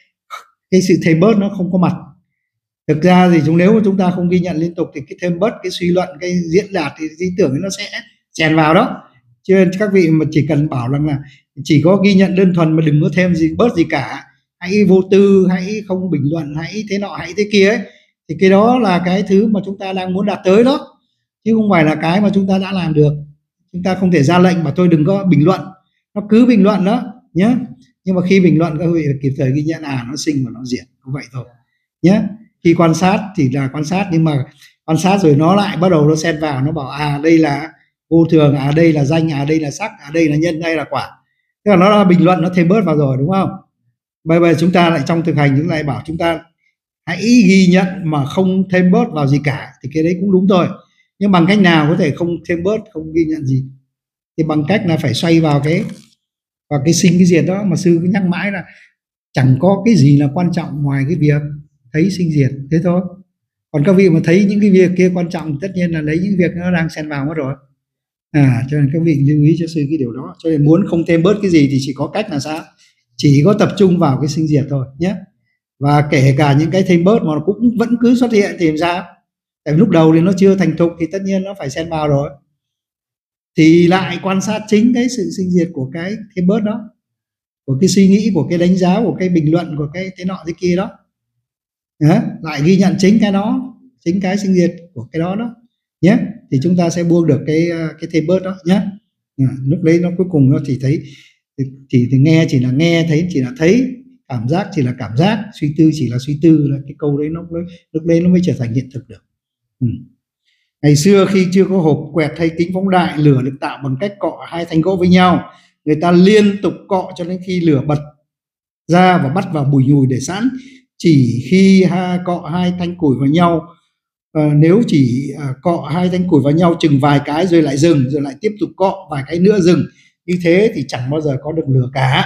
cái sự thêm bớt nó không có mặt. Thực ra thì chúng nếu mà chúng ta không ghi nhận liên tục thì cái thêm bớt, cái suy luận, cái diễn đạt, thì ý tưởng nó sẽ chèn vào đó. Cho nên các vị mà chỉ cần bảo rằng là chỉ có ghi nhận đơn thuần mà đừng có thêm gì bớt gì cả, hãy vô tư, hãy không bình luận, hãy thế nọ hãy thế kia ấy, thì cái đó là cái thứ mà chúng ta đang muốn đạt tới đó, chứ không phải là cái mà chúng ta đã làm được. Chúng ta không thể ra lệnh mà tôi đừng có bình luận, nó cứ bình luận đó nhé. Nhưng mà khi bình luận các vị kịp thời ghi nhận à nó sinh và nó diệt, như vậy thôi nhé. Khi quan sát thì là quan sát, nhưng mà quan sát rồi nó lại bắt đầu nó xen vào, nó bảo à đây là vô thường, à đây là danh, à đây là sắc, à đây là nhân, đây là quả. Tức là nó là bình luận, nó thêm bớt vào rồi, đúng không? Bây giờ chúng ta lại trong thực hành chúng lại bảo chúng ta hãy ghi nhận mà không thêm bớt vào gì cả, thì cái đấy cũng đúng thôi. Nhưng bằng cách nào có thể không thêm bớt, không ghi nhận gì? Thì bằng cách là phải xoay vào cái vào cái sinh cái diệt đó, mà sư cứ nhắc mãi là chẳng có cái gì là quan trọng ngoài cái việc thấy sinh diệt, thế thôi. Còn các vị mà thấy những cái việc kia quan trọng, tất nhiên là lấy những việc nó đang xen vào mất rồi. À, cho nên các vị lưu ý cho sư cái điều đó. Cho nên muốn không thêm bớt cái gì thì chỉ có cách là sao? Chỉ có tập trung vào cái sinh diệt thôi nhé. Và kể cả những cái thêm bớt mà nó cũng vẫn cứ xuất hiện thì làm sao? Tại lúc đầu thì nó chưa thành thục thì tất nhiên nó phải xen vào rồi. Thì lại quan sát chính cái sự sinh diệt của cái thêm bớt đó, của cái suy nghĩ, của cái đánh giá, của cái bình luận, của cái thế nọ thế kia đó. Đó, lại ghi nhận chính cái đó, chính cái sinh diệt của cái đó đó nhé. Thì chúng ta sẽ buông được cái cái thêm bớt đó nhé. À, lúc đấy nó cuối cùng nó chỉ thấy thì, thì, thì nghe chỉ là nghe, thấy chỉ là thấy, cảm giác chỉ là cảm giác, suy tư chỉ là suy tư, là cái câu đấy nó lúc đấy nó mới trở thành hiện thực được. Ừ. Ngày xưa khi chưa có hộp quẹt hay kính phóng đại, lửa được tạo bằng cách cọ hai thanh gỗ với nhau. Người ta liên tục cọ cho đến khi lửa bật ra và bắt vào bùi nhùi để sẵn. Chỉ khi ha, cọ hai thanh củi vào nhau, à, nếu chỉ à, cọ hai thanh củi vào nhau chừng vài cái rồi lại dừng, rồi lại tiếp tục cọ vài cái nữa dừng, như thế thì chẳng bao giờ có được lửa cả.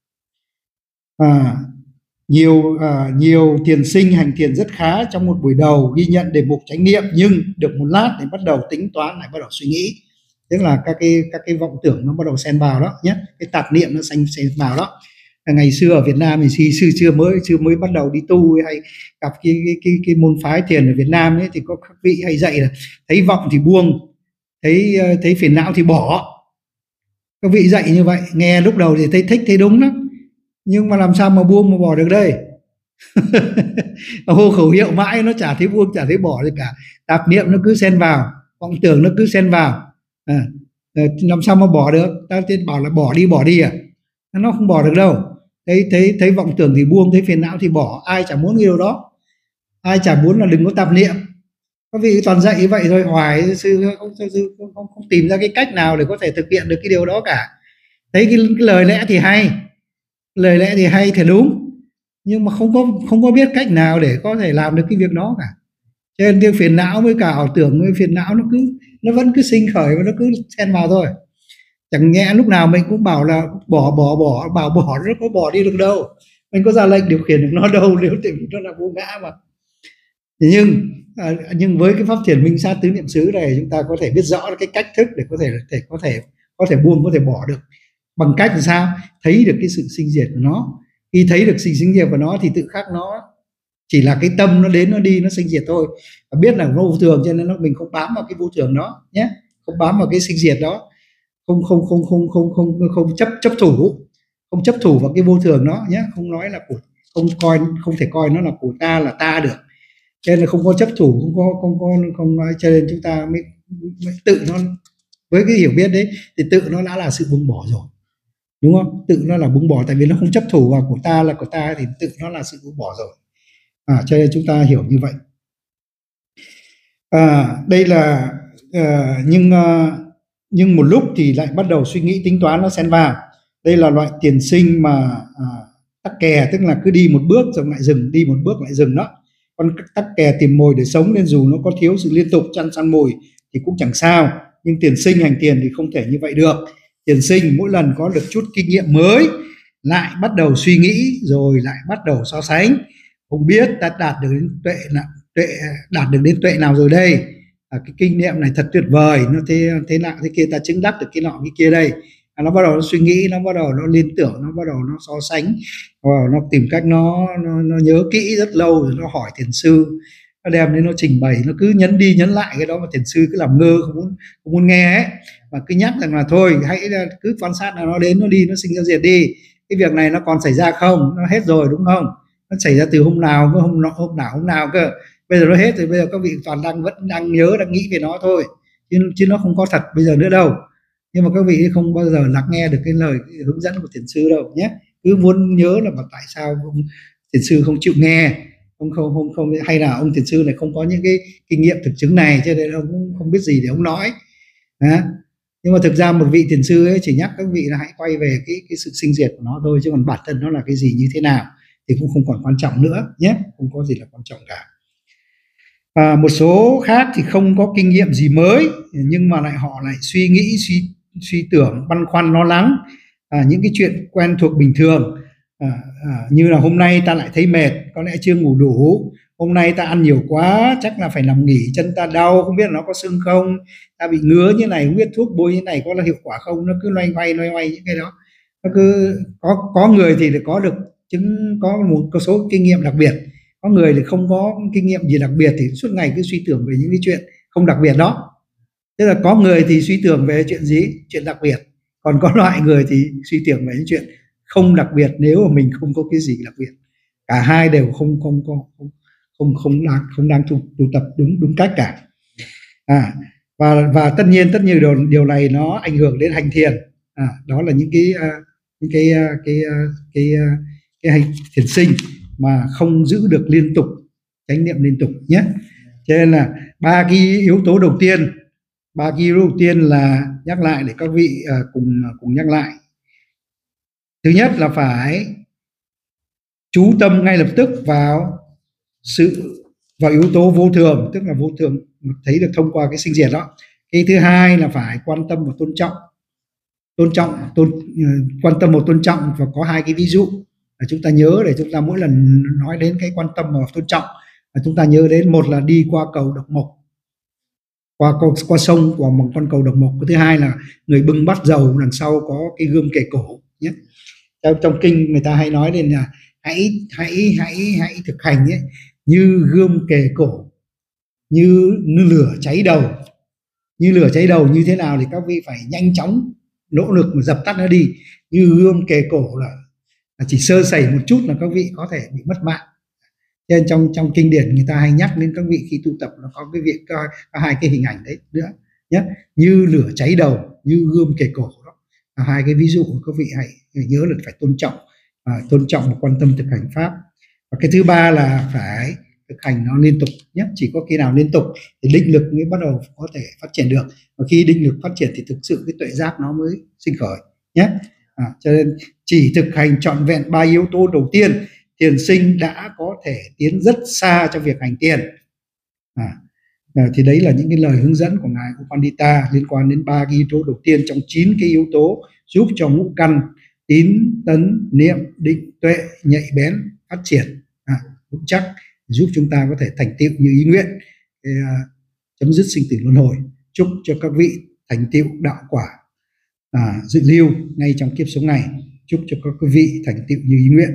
À, nhiều à, nhiều thiền sinh hành thiền rất khá trong một buổi đầu ghi nhận đề mục chánh niệm, nhưng được một lát thì bắt đầu tính toán, lại bắt đầu suy nghĩ, tức là các cái các cái vọng tưởng nó bắt đầu xen vào đó nhé, cái tạp niệm nó xen xen vào đó. Ngày xưa ở Việt Nam thì khi sư chưa mới chưa mới bắt đầu đi tu hay gặp cái cái cái, cái môn phái thiền ở Việt Nam ấy, thì có các vị hay dạy là thấy vọng thì buông, thấy thấy phiền não thì bỏ. Các vị dạy như vậy nghe lúc đầu thì thấy thích, thấy đúng lắm, Nhưng mà làm sao mà buông mà bỏ được đây? Hô khẩu hiệu mãi nó chả thấy buông chả thấy bỏ gì cả, tạp niệm nó cứ xen vào, vọng tưởng nó cứ xen vào, à, làm sao mà bỏ được? Ta tiên bảo là bỏ đi bỏ đi à? Nó không bỏ được đâu. Thấy thấy thấy vọng tưởng thì buông, thấy phiền não thì bỏ, ai chả muốn cái điều đó, ai chả muốn là đừng có tạp niệm. Các vị toàn dạy như vậy thôi, hoài sư không, sư không, không, không tìm ra cái cách nào để có thể thực hiện được cái điều đó cả. Thấy cái, cái lời lẽ thì hay, lời lẽ thì hay thì đúng, nhưng mà không có không có biết cách nào để có thể làm được cái việc đó cả. Cho nên cái phiền não với cả ảo tưởng với phiền não nó cứ nó vẫn cứ sinh khởi và nó cứ xen vào thôi. Chẳng nhẽ lúc nào mình cũng bảo là bỏ bỏ bỏ bảo bỏ nó có bỏ đi được đâu, mình có ra lệnh điều khiển được nó đâu, nếu tình nó là vô ngã mà. Nhưng à, nhưng với cái pháp thiền minh sát tứ niệm xứ này, chúng ta có thể biết rõ cái cách thức để có thể thể có thể có thể buông, có thể bỏ được. Bằng cách là sao? Thấy được cái sự sinh diệt của nó. Khi thấy được sự sinh diệt của nó thì tự khắc nó chỉ là cái tâm nó đến nó đi nó sinh diệt thôi, và biết là nó vô thường, cho nên nó mình không bám vào cái vô thường đó nhé, không bám vào cái sinh diệt đó, không không không không không không không chấp chấp thủ, không chấp thủ vào cái vô thường đó nhé, không nói là của, không coi, không thể coi nó là của ta, là ta được. Cho nên là không có chấp thủ, không có không có không nói, cho nên chúng ta mới, mới tự nó, với cái hiểu biết đấy thì tự nó đã là sự buông bỏ rồi, đúng không? Tự nó là buông bỏ, tại vì nó không chấp thủ vào của ta là của ta thì tự nó là sự buông bỏ rồi. À, cho nên chúng ta hiểu như vậy. À, đây là à, nhưng à, nhưng một lúc thì lại bắt đầu suy nghĩ tính toán nó xen vào. Đây là loại tiền sinh mà à, tắc kè, tức là cứ đi một bước rồi lại dừng, đi một bước lại dừng đó. Con tắc kè tìm mồi để sống, nên dù nó có thiếu sự liên tục chăn săn mồi thì cũng chẳng sao. Nhưng tiền sinh hành tiền thì không thể như vậy được. Tiền sinh mỗi lần có được chút kinh nghiệm mới lại bắt đầu suy nghĩ, rồi lại bắt đầu so sánh, không biết ta đạt được đến tuệ nào, tuệ đạt được đến tuệ nào rồi đây. À, cái kinh nghiệm này thật tuyệt vời, nó thế thế nào thế kia, ta chứng đắc được cái nọ cái kia đây. À, nó bắt đầu nó suy nghĩ, nó bắt đầu nó liên tưởng, nó bắt đầu nó so sánh, và nó tìm cách nó, nó nó nhớ kỹ rất lâu, rồi nó hỏi thiền sư, nó đem đến nó trình bày, nó cứ nhấn đi nhấn lại cái đó mà thiền sư cứ làm ngơ, không muốn không muốn nghe ấy, và cứ nhắc rằng là thôi hãy cứ quan sát là nó đến nó đi, nó sinh ra diệt đi, cái việc này nó còn xảy ra không, nó hết rồi đúng không, nó xảy ra từ hôm nào, hôm hôm hôm nào hôm nào cơ, bây giờ nó hết rồi, bây giờ các vị toàn đang vẫn đang nhớ, đang nghĩ về nó thôi, chứ chứ nó không có thật bây giờ nữa đâu. Nhưng mà các vị không bao giờ lắng nghe được cái lời cái hướng dẫn của thiền sư đâu nhé, cứ muốn nhớ là mà tại sao ông thiền sư không chịu nghe, không không không không hay là ông thiền sư này không có những cái kinh nghiệm thực chứng này, cho nên ông cũng không biết gì để ông nói. À, nhưng mà thực ra một vị thiền sư ấy chỉ nhắc các vị là hãy quay về cái cái sự sinh diệt của nó thôi, chứ còn bản thân nó là cái gì như thế nào thì cũng không còn quan trọng nữa nhé, không có gì là quan trọng cả. À, một số khác thì không có kinh nghiệm gì mới, nhưng mà lại họ lại suy nghĩ, suy suy tưởng, băn khoăn, lo lắng à, những cái chuyện quen thuộc bình thường, à, à, như là hôm nay ta lại thấy mệt, có lẽ chưa ngủ đủ, hôm nay ta ăn nhiều quá, chắc là phải nằm nghỉ, chân ta đau, không biết là nó có sưng không, ta bị ngứa như này, không biết thuốc bôi như này có là hiệu quả không, nó cứ loay hoay loay hoay những cái đó. Nó cứ có có người thì có được chứng, có một có số kinh nghiệm đặc biệt, có người thì không có kinh nghiệm gì đặc biệt thì suốt ngày cứ suy tưởng về những cái chuyện không đặc biệt đó. Tức là có người thì suy tưởng về chuyện gì, chuyện đặc biệt, còn có loại người thì suy tưởng về những chuyện không đặc biệt, nếu mà mình không có cái gì đặc biệt. Cả hai đều không không không không không không đang không đang tu, tu tập đúng đúng cách cả. À, và và tất nhiên tất nhiên điều điều này nó ảnh hưởng đến hành thiền. À, đó là những cái uh, những cái uh, cái uh, cái uh, cái hành thiền sinh mà không giữ được liên tục chánh niệm liên tục nhé. Cho nên là ba cái yếu tố đầu tiên, ba cái yếu tố đầu tiên là nhắc lại để các vị uh, cùng cùng nhắc lại. Thứ nhất là phải chú tâm ngay lập tức vào sự vào yếu tố vô thường, tức là vô thường thấy được thông qua cái sinh diệt đó. Cái thứ hai là phải quan tâm và tôn trọng, tôn trọng tôn uh, quan tâm và tôn trọng, và có hai cái ví dụ là chúng ta nhớ để chúng ta mỗi lần nói đến cái quan tâm và tôn trọng là chúng ta nhớ đến, một là đi qua cầu Độc Mộc, qua qua sông qua một con cầu Độc Mộc. Cái thứ hai là người bưng bát dầu, đằng sau có cái gươm kề cổ nhé. Trong, trong kinh người ta hay nói đến là hãy hãy hãy hãy thực hành ấy, như gươm kề cổ, như, như lửa cháy đầu. Như lửa cháy đầu như thế nào thì các vị phải nhanh chóng nỗ lực dập tắt nó đi. Như gươm kề cổ là chỉ sơ sẩy một chút là các vị có thể bị mất mạng. Nên trong trong kinh điển người ta hay nhắc đến các vị khi tu tập nó có cái việc có, có hai cái hình ảnh đấy nữa nhé, như lửa cháy đầu, như gươm kề cổ đó. À, hai cái ví dụ của các vị hãy nhớ là phải tôn trọng, à, tôn trọng và quan tâm thực hành pháp. Và cái thứ ba là phải thực hành nó liên tục nhé, chỉ có khi nào liên tục thì định lực mới bắt đầu có thể phát triển được, và khi định lực phát triển thì thực sự cái tuệ giác nó mới sinh khởi nhé. À, cho nên chỉ thực hành trọn vẹn ba yếu tố đầu tiên, thiền sinh đã có thể tiến rất xa trong việc hành thiền. À, thì đấy là những cái lời hướng dẫn của ngài U Pandita liên quan đến ba cái yếu tố đầu tiên trong chín cái yếu tố giúp cho ngũ căn tín tấn niệm định tuệ nhạy bén phát triển à, vững chắc, giúp chúng ta có thể thành tựu như ý nguyện, để, à, chấm dứt sinh tử luân hồi. Chúc cho các vị thành tựu đạo quả à, dự lưu ngay trong kiếp sống này. Chúc cho các quý vị thành tựu như ý nguyện.